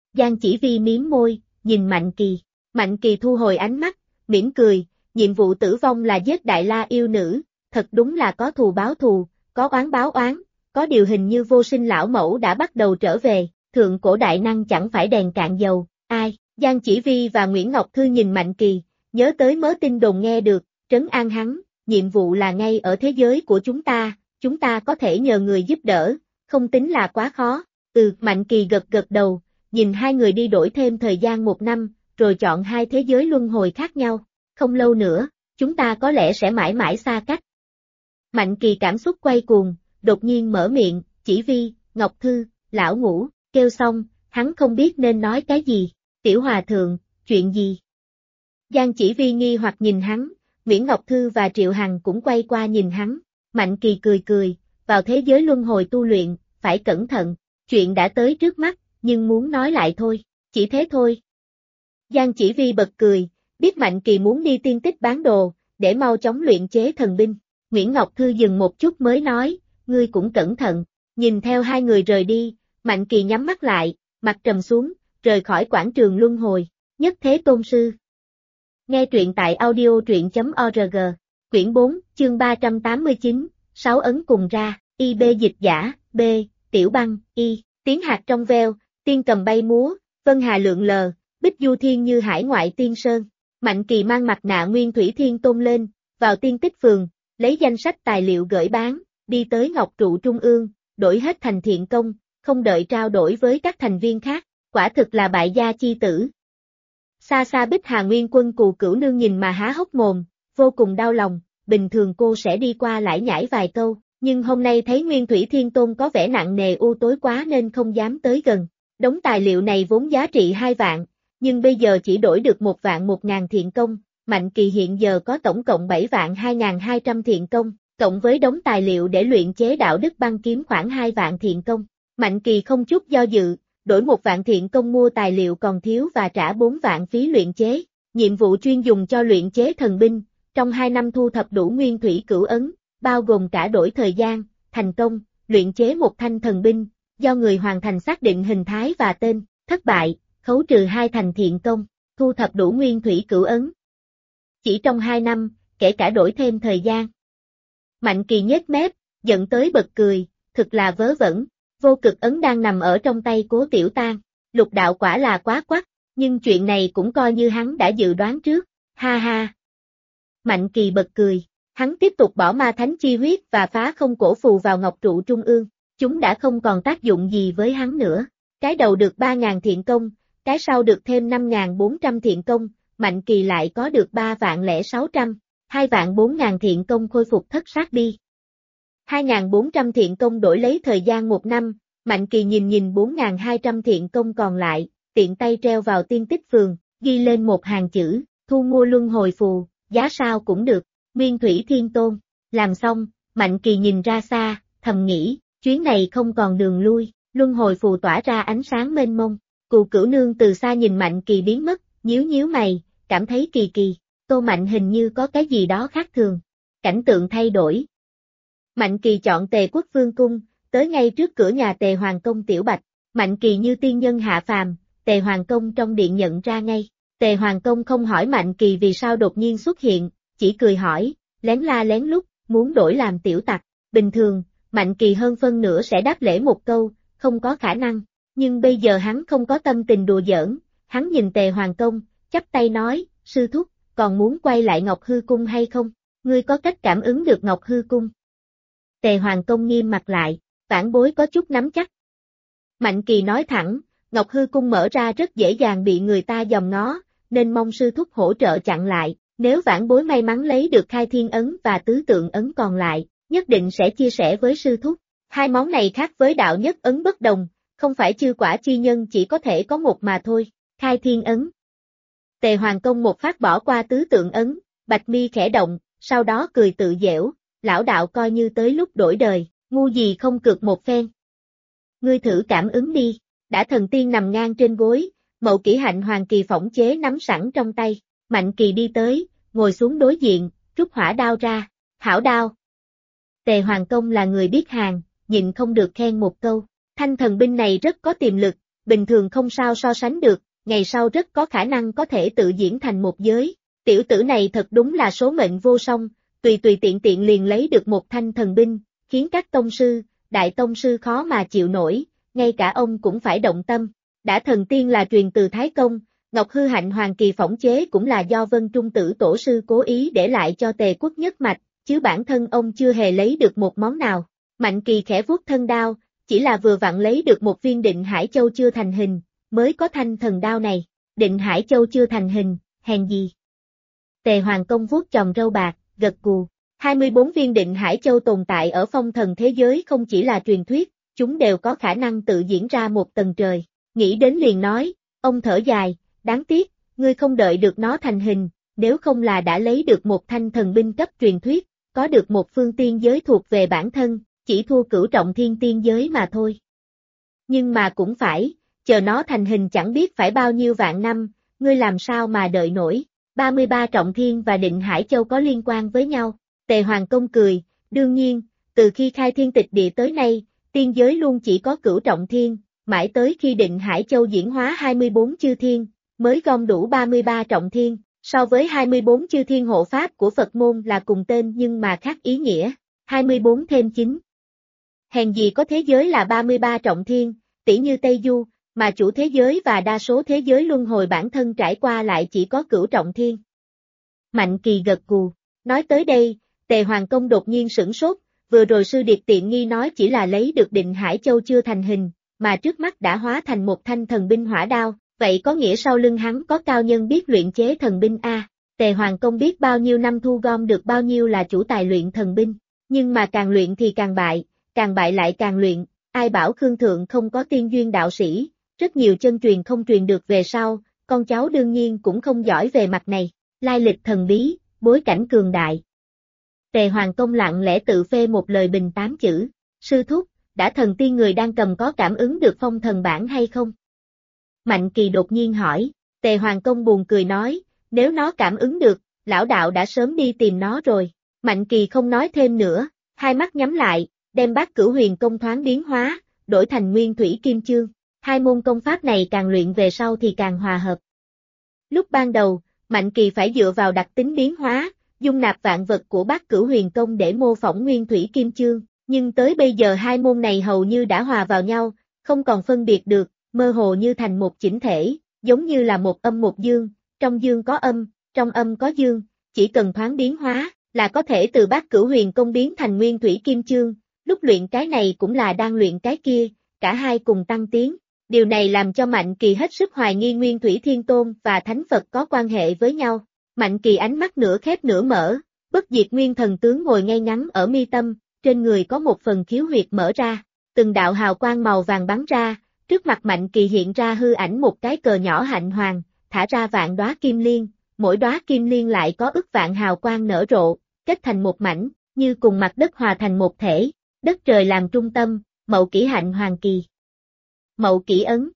Giang Chỉ Vi miếm môi, nhìn Mạnh Kỳ. Mạnh Kỳ thu hồi ánh mắt, mỉm cười, nhiệm vụ tử vong là giết Đại La yêu nữ, thật đúng là có thù báo thù, có oán báo oán, có điều hình như Vô Sinh lão mẫu đã bắt đầu trở về, thượng cổ đại năng chẳng phải đèn cạn dầu, ai? Giang Chỉ Vi và Nguyễn Ngọc Thư nhìn Mạnh Kỳ, nhớ tới mớ tin đồn nghe được, trấn an hắn, nhiệm vụ là ngay ở thế giới của chúng ta có thể nhờ người giúp đỡ, không tính là quá khó. Mạnh Kỳ gật gật đầu, nhìn hai người đi đổi thêm thời gian 1 năm, rồi chọn hai thế giới luân hồi khác nhau. Không lâu nữa, chúng ta có lẽ sẽ mãi mãi xa cách. Mạnh Kỳ cảm xúc quay cuồng, đột nhiên mở miệng, Chỉ Vi, Ngọc Thư, lão ngũ, kêu xong, hắn không biết nên nói cái gì. Tiểu hòa thượng, chuyện gì? Giang Chỉ Vi nghi hoặc nhìn hắn, Nguyễn Ngọc Thư và Triệu Hằng cũng quay qua nhìn hắn. Mạnh Kỳ cười cười, vào thế giới luân hồi tu luyện, phải cẩn thận, chuyện đã tới trước mắt, nhưng muốn nói lại thôi, chỉ thế thôi. Giang Chỉ Vi bật cười, biết Mạnh Kỳ muốn đi tiên tích bán đồ, để mau chóng luyện chế thần binh. Nguyễn Ngọc Thư dừng một chút mới nói, ngươi cũng cẩn thận, nhìn theo hai người rời đi, Mạnh Kỳ nhắm mắt lại, mặt trầm xuống, rời khỏi quảng trường luân hồi, nhất thế tôn sư. Nghe truyện tại audio.org, quyển 4, chương 389, 6 ấn cùng ra, IB dịch giả, B, Tiểu Băng, Y, tiếng hạt trong veo, tiên cầm bay múa, vân hà lượn lờ, bích du thiên như hải ngoại tiên sơn. Mạnh Kỳ mang mặt nạ Nguyên Thủy Thiên Tôn lên, vào tiên tích phường, lấy danh sách tài liệu gửi bán, đi tới Ngọc Trụ Trung ương, đổi hết thành thiện công, không đợi trao đổi với các thành viên khác, quả thực là bại gia chi tử. Xa xa Bích Hà Nguyên Quân Cù Cửu Nương nhìn mà há hốc mồm, vô cùng đau lòng, bình thường cô sẽ đi qua lải nhải vài câu, nhưng hôm nay thấy Nguyên Thủy Thiên Tôn có vẻ nặng nề u tối quá nên không dám tới gần. Đống tài liệu này vốn giá trị 2 vạn, nhưng bây giờ chỉ đổi được 1 vạn 1.000 thiện công, Mạnh Kỳ hiện giờ có tổng cộng 7 vạn 2.200 thiện công, cộng với đống tài liệu để luyện chế đạo đức băng kiếm khoảng 2 vạn thiện công. Mạnh Kỳ không chút do dự, đổi 1 vạn thiện công mua tài liệu còn thiếu và trả 4 vạn phí luyện chế. Nhiệm vụ chuyên dùng cho luyện chế thần binh, trong 2 năm thu thập đủ nguyên thủy cửu ấn, bao gồm cả đổi thời gian, thành công, luyện chế một thanh thần binh, do người hoàn thành xác định hình thái và tên, thất bại, khấu trừ 2 thành thiện công, thu thập đủ nguyên thủy cửu ấn. Chỉ trong 2 năm, kể cả đổi thêm thời gian. Mạnh Kỳ nhếch mép, giận tới bật cười, thực là vớ vẩn, vô cực ấn đang nằm ở trong tay Cố Tiểu Tang, Lục đạo quả là quá quắc, nhưng chuyện này cũng coi như hắn đã dự đoán trước, ha ha. Mạnh Kỳ bật cười, hắn tiếp tục bỏ ma thánh chi huyết và phá không cổ phù vào ngọc trụ trung ương, chúng đã không còn tác dụng gì với hắn nữa. Cái đầu được 3.000 thiện công, cái sau được thêm 5.400 thiện công, Mạnh Kỳ lại có được 3.600, 2.400 thiện công khôi phục thất sát đi. 2.400 thiện công đổi lấy thời gian 1 năm, Mạnh Kỳ nhìn 4.200 thiện công còn lại, tiện tay treo vào tiên tích phường, ghi lên một hàng chữ, thu mua luân hồi phù, giá sao cũng được, Nguyên Thủy Thiên Tôn. Làm xong, Mạnh Kỳ nhìn ra xa, thầm nghĩ, chuyến này không còn đường lui, luân hồi phù tỏa ra ánh sáng mênh mông. Cù Cửu Nương từ xa nhìn Mạnh Kỳ biến mất, nhíu mày, cảm thấy kỳ kỳ, Tô Mạnh hình như có cái gì đó khác thường. Cảnh tượng thay đổi. Mạnh Kỳ chọn Tề Quốc Vương cung, tới ngay trước cửa nhà Tề Hoàng công Tiểu Bạch. Mạnh Kỳ như tiên nhân hạ phàm, Tề Hoàng công trong điện nhận ra ngay. Tề Hoàng công không hỏi Mạnh Kỳ vì sao đột nhiên xuất hiện, chỉ cười hỏi, lén la lén lút, muốn đổi làm tiểu tặc. Bình thường, Mạnh Kỳ hơn phân nửa sẽ đáp lễ một câu, không có khả năng. Nhưng bây giờ hắn không có tâm tình đùa giỡn, hắn nhìn Tề Hoàng công, chắp tay nói, sư thúc, còn muốn quay lại Ngọc Hư cung hay không? Ngươi có cách cảm ứng được Ngọc Hư cung? Tề Hoàng công nghiêm mặt lại, vãn bối có chút nắm chắc. Mạnh Kỳ nói thẳng, Ngọc Hư cung mở ra rất dễ dàng bị người ta dòm ngó, nên mong sư thúc hỗ trợ chặn lại, nếu vãn bối may mắn lấy được Khai Thiên ấn và Tứ Tượng ấn còn lại, nhất định sẽ chia sẻ với sư thúc. 2 món này khác với đạo nhất ấn bất đồng, không phải chư quả chi nhân chỉ có thể có một mà thôi. Khai Thiên ấn. Tề Hoàng công một phát bỏ qua Tứ Tượng ấn, bạch mi khẽ động, sau đó cười tự giễu, lão đạo coi như tới lúc đổi đời, ngu gì không cược một phen. Ngươi thử cảm ứng đi, đã thần tiên nằm ngang trên gối, Mậu Kỷ Hạnh Hoàng Kỳ phỏng chế nắm sẵn trong tay, Mạnh Kỳ đi tới, ngồi xuống đối diện, rút hỏa đao ra, hảo đao. Tề Hoàng công là người biết hàng, nhịn không được khen một câu, thanh thần binh này rất có tiềm lực, bình thường không sao so sánh được, ngày sau rất có khả năng có thể tự diễn thành một giới. Tiểu tử này thật đúng là số mệnh vô song, tùy tùy tiện tiện liền lấy được một thanh thần binh, khiến các tông sư, đại tông sư khó mà chịu nổi, ngay cả ông cũng phải động tâm. Đã thần tiên là truyền từ Thái Công, Ngọc Hư Hạnh Hoàng Kỳ phỏng chế cũng là do Vân Trung Tử tổ sư cố ý để lại cho Tề Quốc nhất mạch, chứ bản thân ông chưa hề lấy được một món nào. Mạnh Kỳ khẽ vuốt thân đao, chỉ là vừa vặn lấy được một viên Định Hải Châu chưa thành hình, mới có thanh thần đao này. Định Hải Châu chưa thành hình, hèn gì? Tề Hoàng Công vuốt chòm râu bạc, gật gù. 24 viên Định Hải Châu tồn tại ở phong thần thế giới không chỉ là truyền thuyết, chúng đều có khả năng tự diễn ra một tầng trời. Nghĩ đến liền nói, ông thở dài, đáng tiếc, ngươi không đợi được nó thành hình, nếu không là đã lấy được một thanh thần binh cấp truyền thuyết, có được một phương tiên giới thuộc về bản thân, chỉ thua Cửu Trọng Thiên tiên giới mà thôi. Nhưng mà cũng phải, chờ nó thành hình chẳng biết phải bao nhiêu vạn năm, ngươi làm sao mà đợi nổi. 33 Trọng Thiên và Định Hải Châu có liên quan với nhau. Tề Hoàng Công cười, đương nhiên, từ khi khai thiên tịch địa tới nay, tiên giới luôn chỉ có Cửu Trọng Thiên, mãi tới khi Định Hải Châu diễn hóa 24 chư thiên, mới gom đủ 33 Trọng Thiên, so với 24 chư thiên hộ pháp của Phật môn là cùng tên nhưng mà khác ý nghĩa, 24 thêm 9. Hèn gì có thế giới là 33 Trọng Thiên, tỉ như Tây Du, mà chủ thế giới và đa số thế giới luân hồi bản thân trải qua lại chỉ có Cửu Trọng Thiên. Mạnh Kỳ gật gù, nói tới đây, Tề Hoàng Công đột nhiên sửng sốt, vừa rồi sư điệt tiện nghi nói chỉ là lấy được Định Hải Châu chưa thành hình, mà trước mắt đã hóa thành một thanh thần binh hỏa đao, vậy có nghĩa sau lưng hắn có cao nhân biết luyện chế thần binh a. Tề Hoàng Công biết bao nhiêu năm thu gom được bao nhiêu là chủ tài luyện thần binh, nhưng mà càng luyện thì càng bại lại càng luyện, ai bảo Khương Thượng không có tiên duyên đạo sĩ, rất nhiều chân truyền không truyền được về sau, con cháu đương nhiên cũng không giỏi về mặt này, lai lịch thần bí, bối cảnh cường đại. Tề Hoàng Công lặng lẽ tự phê một lời bình 8 chữ, sư thúc, đã thần tiên người đang cầm có cảm ứng được phong thần bản hay không? Mạnh Kỳ đột nhiên hỏi, Tề Hoàng Công buồn cười nói, nếu nó cảm ứng được, lão đạo đã sớm đi tìm nó rồi. Mạnh Kỳ không nói thêm nữa, hai mắt nhắm lại, đem Bát Cửu Huyền Công thoáng biến hóa, đổi thành Nguyên Thủy Kim Chương. Hai môn công pháp này càng luyện về sau thì càng hòa hợp. Lúc ban đầu, Mạnh Kỳ phải dựa vào đặc tính biến hóa, dung nạp vạn vật của Bát Cửu Huyền Công để mô phỏng Nguyên Thủy Kim Chương, nhưng tới bây giờ hai môn này hầu như đã hòa vào nhau, không còn phân biệt được, mơ hồ như thành một chỉnh thể, giống như là một âm một dương, trong dương có âm, trong âm có dương, chỉ cần thoáng biến hóa, là có thể từ Bát Cửu Huyền Công biến thành Nguyên Thủy Kim Chương, lúc luyện cái này cũng là đang luyện cái kia, cả hai cùng tăng tiến. Điều này làm cho Mạnh Kỳ hết sức hoài nghi Nguyên Thủy Thiên Tôn và Thánh Phật có quan hệ với nhau. Mạnh Kỳ ánh mắt nửa khép nửa mở, bất diệt nguyên thần tướng ngồi ngay ngắn ở mi tâm, trên người có một phần khiếu huyệt mở ra, từng đạo hào quang màu vàng bắn ra, trước mặt Mạnh Kỳ hiện ra hư ảnh một cái cờ nhỏ hạnh hoàng, thả ra vạn đóa kim liên, mỗi đóa kim liên lại có ức vạn hào quang nở rộ, kết thành một mảnh, như cùng mặt đất hòa thành một thể, đất trời làm trung tâm, Mậu Kỷ Hạnh Hoàng Kỳ. Mậu Kỷ Ấn.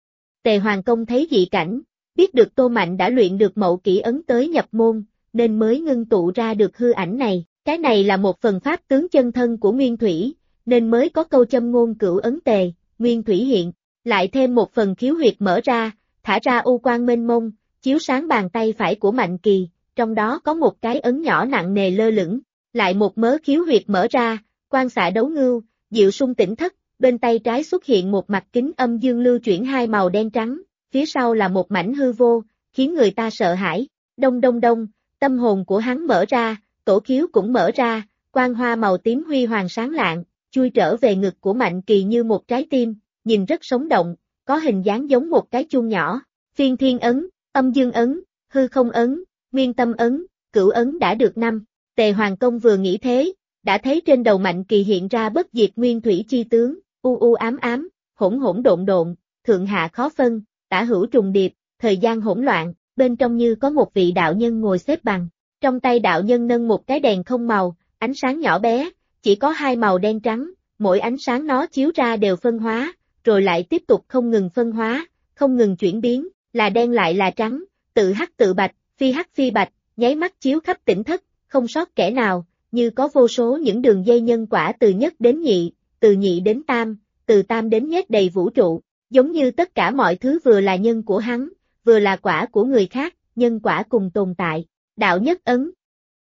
Tề Hoàng Công thấy dị cảnh, biết được Tô Mạnh đã luyện được Mậu Kỷ Ấn tới nhập môn, nên mới ngưng tụ ra được hư ảnh này. Cái này là một phần pháp tướng chân thân của Nguyên Thủy, nên mới có câu châm ngôn cửu ấn tề, Nguyên Thủy hiện, lại thêm một phần khiếu huyệt mở ra, thả ra u quang mênh mông, chiếu sáng bàn tay phải của Mạnh Kỳ, trong đó có một cái ấn nhỏ nặng nề lơ lửng, lại một mớ khiếu huyệt mở ra, quang xạ đấu ngưu, diệu sung tỉnh thất, bên tay trái xuất hiện một mặt kính âm dương lưu chuyển hai màu đen trắng, phía sau là một mảnh hư vô, khiến người ta sợ hãi, đông đông đông, tâm hồn của hắn mở ra, tổ khiếu cũng mở ra, quang hoa màu tím huy hoàng sáng lạng, chui trở về ngực của Mạnh Kỳ như một trái tim, nhìn rất sống động, có hình dáng giống một cái chuông nhỏ, phiên thiên ấn, âm dương ấn, hư không ấn, nguyên tâm ấn, cửu ấn đã được 5. Tề Hoàng Công vừa nghĩ thế, đã thấy trên đầu Mạnh Kỳ hiện ra bất diệt nguyên thủy chi tướng, u u ám ám, hỗn hỗn độn độn, thượng hạ khó phân, tả hữu trùng điệp, thời gian hỗn loạn, bên trong như có một vị đạo nhân ngồi xếp bằng. Trong tay đạo nhân nâng một cái đèn không màu, ánh sáng nhỏ bé, chỉ có hai màu đen trắng, mỗi ánh sáng nó chiếu ra đều phân hóa, rồi lại tiếp tục không ngừng phân hóa, không ngừng chuyển biến, là đen lại là trắng, tự hắc tự bạch, phi hắc phi bạch, nháy mắt chiếu khắp tỉnh thất, không sót kẻ nào, như có vô số những đường dây nhân quả từ nhất đến nhị, từ nhị đến tam, từ tam đến nhét đầy vũ trụ, Giống như tất cả mọi thứ vừa là nhân của hắn, vừa là quả của người khác, nhân quả cùng tồn tại. Đạo nhất ấn.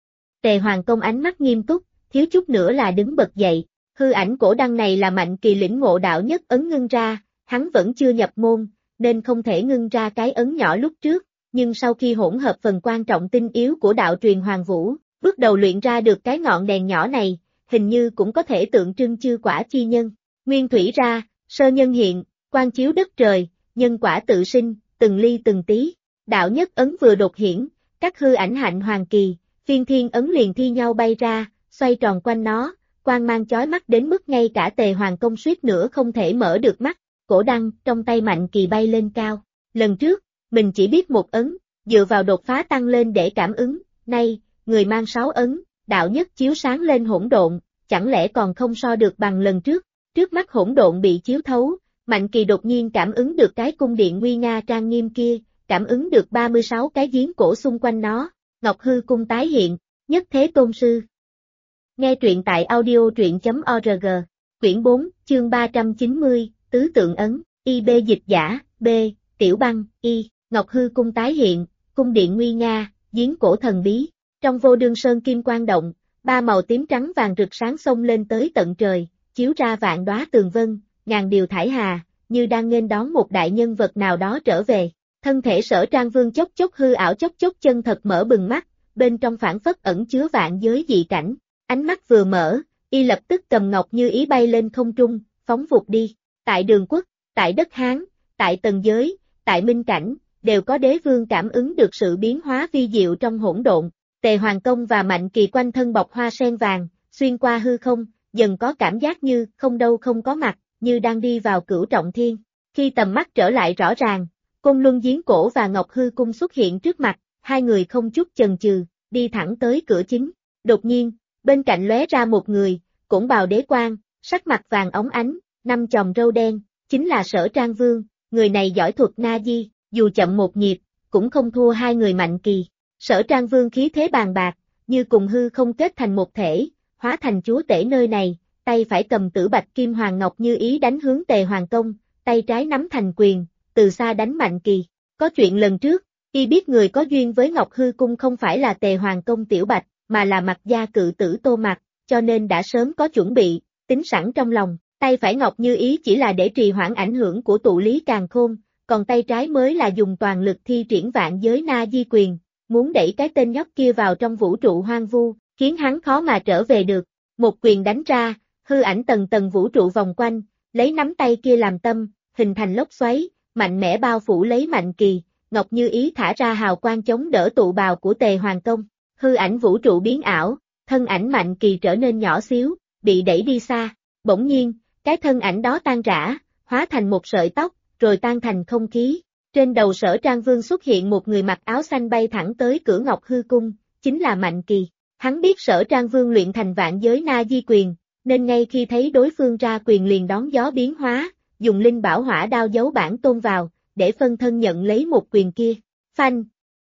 Tề Hoàng Công ánh mắt nghiêm túc, thiếu chút nữa là đứng bật dậy. Hư ảnh cổ đăng này là Mạnh Kỳ lĩnh ngộ đạo nhất ấn ngưng ra, hắn vẫn chưa nhập môn, nên không thể ngưng ra cái ấn nhỏ lúc trước, nhưng sau khi hỗn hợp phần quan trọng tinh yếu của đạo truyền Hoàng Vũ, bước đầu luyện ra được cái ngọn đèn nhỏ này, hình như cũng có thể tượng trưng chư quả chi nhân. Nguyên thủy ra, sơ nhân hiện, quang chiếu đất trời, nhân quả tự sinh, từng ly từng tí. Đạo nhất ấn vừa đột hiển, các hư ảnh hạnh hoàng kỳ, phiên thiên ấn liền thi nhau bay ra, xoay tròn quanh nó, quang mang chói mắt đến mức ngay cả Tề Hoàng Công suýt nữa không thể mở được mắt. Cổ đăng trong tay Mạnh Kỳ bay lên cao. Lần trước, mình chỉ biết một ấn, dựa vào đột phá tăng lên để cảm ứng, nay, người mang 6 ấn, đạo nhất chiếu sáng lên hỗn độn, chẳng lẽ còn không so được bằng lần trước. Trước mắt hỗn độn bị chiếu thấu, Mạnh Kỳ đột nhiên cảm ứng được cái cung điện nguy nga trang nghiêm kia, cảm ứng được 36 cái giếng cổ xung quanh nó, Ngọc Hư cung tái hiện, nhất thế tôn sư. Nghe truyện tại audio.org, quyển 4, chương 390, tứ tượng ấn, IB dịch giả, B, tiểu băng, Y, Ngọc Hư cung tái hiện, cung điện nguy nga, giếng cổ thần bí, trong vô đương sơn kim quang động, ba màu tím trắng vàng rực sáng xông lên tới tận trời, chiếu ra vạn đóa tường vân, ngàn điều thải hà, như đang nghênh đón một đại nhân vật nào đó trở về. Thân thể Sở Trang Vương chốc chốc hư ảo chốc chốc chân thật mở bừng mắt, bên trong phảng phất ẩn chứa vạn giới dị cảnh, ánh mắt vừa mở, y lập tức cầm Ngọc Như Ý bay lên không trung, phóng vụt đi. Tại Đường Quốc, tại đất Hán, tại Tần Giới, tại Minh Cảnh, đều có đế vương cảm ứng được sự biến hóa vi diệu trong hỗn độn. Tề Hoàng Công và Mạnh Kỳ quanh thân bọc hoa sen vàng, xuyên qua hư không, dần có cảm giác như không đâu không có mặt, như đang đi vào cửu trọng thiên. Khi tầm mắt trở lại rõ ràng, Côn Luân giếng cổ và Ngọc Hư cung xuất hiện trước mặt, hai người không chút chần chừ, đi thẳng tới cửa chính. Đột nhiên, bên cạnh lóe ra một người, cũng bào đế quan, sắc mặt vàng óng ánh, 5 chòm râu đen, chính là Sở Trang Vương. Người này giỏi thuật na di, dù chậm một nhịp, cũng không thua hai người Mạnh Kỳ. Sở Trang Vương khí thế bàn bạc, như cùng hư không kết thành một thể, hóa thành chúa tể nơi này, tay phải cầm tử bạch kim hoàng Ngọc Như Ý đánh hướng Tề Hoàng Công, tay trái nắm thành quyền, từ xa đánh Mạnh Kỳ. Có chuyện lần trước, y biết người có duyên với Ngọc Hư cung không phải là Tề Hoàng Công Tiểu Bạch, mà là Mạc gia cự tử Tô Mạc, cho nên đã sớm có chuẩn bị, tính sẵn trong lòng. Tay phải Ngọc Như Ý chỉ là để trì hoãn ảnh hưởng của tụ lý càn khôn, còn tay trái mới là dùng toàn lực thi triển vạn giới na di quyền, muốn đẩy cái tên nhóc kia vào trong vũ trụ hoang vu, khiến hắn khó mà trở về được. Một quyền đánh ra, hư ảnh tầng tầng vũ trụ vòng quanh, lấy nắm tay kia làm tâm, hình thành lốc xoáy, mạnh mẽ bao phủ lấy Mạnh Kỳ. Ngọc Như Ý thả ra hào quang chống đỡ tụ bào của Tề Hoàng Công, hư ảnh vũ trụ biến ảo, thân ảnh Mạnh Kỳ trở nên nhỏ xíu, bị đẩy đi xa. Bỗng nhiên, cái thân ảnh đó tan rã, hóa thành một sợi tóc, rồi tan thành không khí. Trên đầu Sở Trang Vương xuất hiện một người mặc áo xanh bay thẳng tới cửa Ngọc Hư cung, chính là Mạnh Kỳ. Hắn biết Sở Trang Vương luyện thành vạn giới na di quyền, nên ngay khi thấy đối phương ra quyền liền đón gió biến hóa, dùng linh bảo hỏa đao giấu bản tôn vào, để phân thân nhận lấy một quyền kia. Phanh!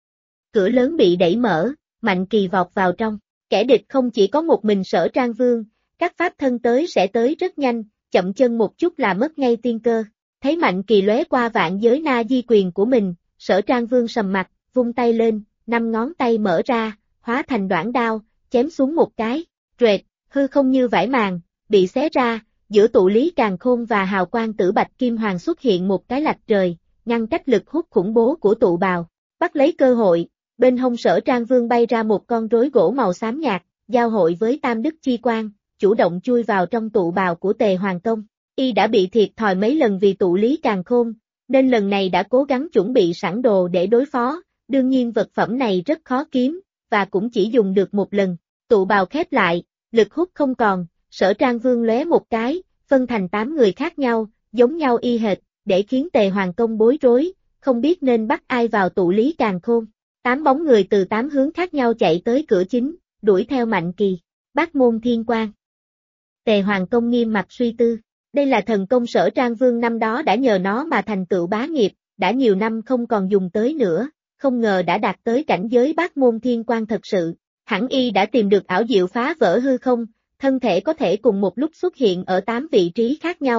Cửa lớn bị đẩy mở, Mạnh Kỳ vọt vào trong. Kẻ địch không chỉ có một mình Sở Trang Vương, các pháp thân tới sẽ tới rất nhanh, chậm chân một chút là mất ngay tiên cơ. Thấy Mạnh Kỳ lóe qua vạn giới na di quyền của mình, Sở Trang Vương sầm mặt, vung tay lên, 5 ngón tay mở ra, hóa thành đoản đao, chém xuống một cái, rệt, hư không như vải màng, bị xé ra, giữa tụ lý càn khôn và hào quang tử bạch kim hoàng xuất hiện một cái lạch trời, ngăn cách lực hút khủng bố của tụ bào. Bắt lấy cơ hội, bên hông Sở Trang Vương bay ra một con rối gỗ màu xám nhạt, giao hội với tam đức chi quang, chủ động chui vào trong tụ bào của Tề Hoàng Công. Y đã bị thiệt thòi mấy lần vì tụ lý càn khôn, nên lần này đã cố gắng chuẩn bị sẵn đồ để đối phó, đương nhiên vật phẩm này rất khó kiếm, và cũng chỉ dùng được một lần. Tụ bào khép lại, lực hút không còn, Sở Trang Vương lóe một cái, phân thành 8 người khác nhau, giống nhau y hệt, để khiến Tề Hoàng Công bối rối, không biết nên bắt ai vào tụ lý càn khôn. 8 bóng người từ 8 hướng khác nhau chạy tới cửa chính, đuổi theo Mạnh Kỳ. Bát môn thiên quang. Tề Hoàng Công nghiêm mặt suy tư. Đây là thần công Sở Trang Vương năm đó đã nhờ nó mà thành tựu bá nghiệp, đã nhiều năm không còn dùng tới nữa, không ngờ đã đạt tới cảnh giới bát môn thiên quang thật sự. Hẳn y đã tìm được ảo diệu phá vỡ hư không, thân thể có thể cùng một lúc xuất hiện ở 8 vị trí khác nhau,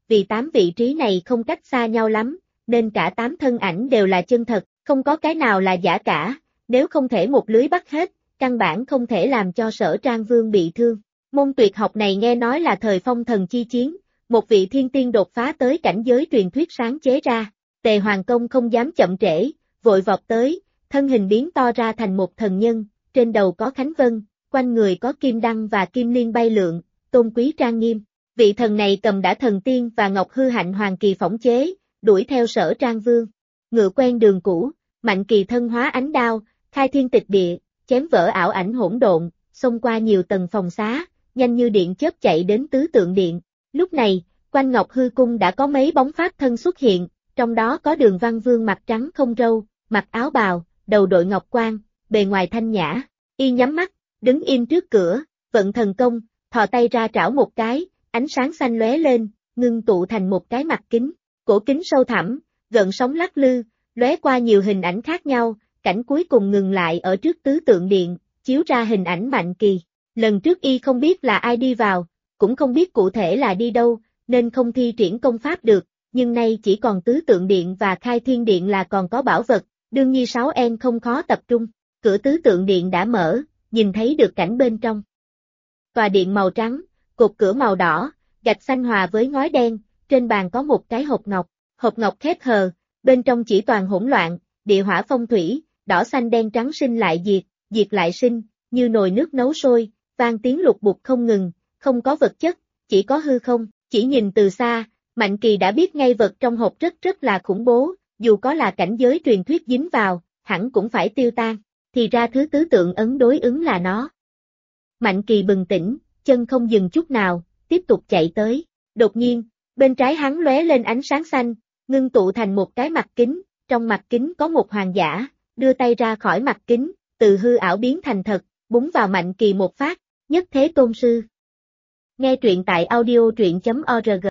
vì 8 vị trí này không cách xa nhau lắm, nên cả 8 thân ảnh đều là chân thật, không có cái nào là giả cả, nếu không thể một lưới bắt hết, căn bản không thể làm cho Sở Trang Vương bị thương. Môn tuyệt học này nghe nói là thời phong thần chi chiến, một vị thiên tiên đột phá tới cảnh giới truyền thuyết sáng chế ra. Tề Hoàng Công không dám chậm trễ, vội vọt tới, thân hình biến to ra thành một thần nhân, trên đầu có khánh vân, quanh người có kim đăng và kim liên bay lượn, tôn quý trang nghiêm. Vị thần này cầm đã thần tiên và ngọc hư hạnh hoàng kỳ phỏng chế, đuổi theo Sở Trang Vương. Ngựa quen đường cũ, Mạnh Kỳ thân hóa ánh đao, khai thiên tịch địa, chém vỡ ảo ảnh hỗn độn, xông qua nhiều tầng phòng xá, nhanh như điện chớp chạy đến tứ tượng điện. Lúc này, quanh Ngọc Hư Cung đã có mấy bóng pháp thân xuất hiện, trong đó có Đường Văn Vương mặt trắng không râu, mặc áo bào, đầu đội ngọc quan, bề ngoài thanh nhã, y nhắm mắt, đứng im trước cửa, vận thần công, thò tay ra trảo một cái, ánh sáng xanh lóe lên, ngưng tụ thành một cái mặt kính, cổ kính sâu thẳm, gợn sóng lắc lư, lóe qua nhiều hình ảnh khác nhau, cảnh cuối cùng ngừng lại ở trước tứ tượng điện, chiếu ra hình ảnh Mạnh Kỳ. Lần trước y không biết là ai đi vào, cũng không biết cụ thể là đi đâu, nên không thi triển công pháp được, nhưng nay chỉ còn tứ tượng điện và khai thiên điện là còn có bảo vật, đương nhi 6N không khó tập trung. Cửa tứ tượng điện đã mở, nhìn thấy được cảnh bên trong. Tòa điện màu trắng, cột cửa màu đỏ, gạch xanh hòa với ngói đen, trên bàn có một cái hộp ngọc khép hờ, bên trong chỉ toàn hỗn loạn, địa hỏa phong thủy, đỏ xanh đen trắng sinh lại diệt, diệt lại sinh, như nồi nước nấu sôi, vang tiếng lục bục không ngừng, không có vật chất, chỉ có hư không, chỉ nhìn từ xa, Mạnh Kỳ đã biết ngay vật trong hộp rất là khủng bố, dù có là cảnh giới truyền thuyết dính vào, hẳn cũng phải tiêu tan, thì ra thứ tứ tượng ấn đối ứng là nó. Mạnh Kỳ bừng tỉnh, chân không dừng chút nào, tiếp tục chạy tới, đột nhiên, bên trái hắn lóe lên ánh sáng xanh, ngưng tụ thành một cái mặt kính, trong mặt kính có một hoàng giả, đưa tay ra khỏi mặt kính, từ hư ảo biến thành thật, búng vào Mạnh Kỳ một phát, nhất thế tôn sư. Nghe truyện tại audio truyện.org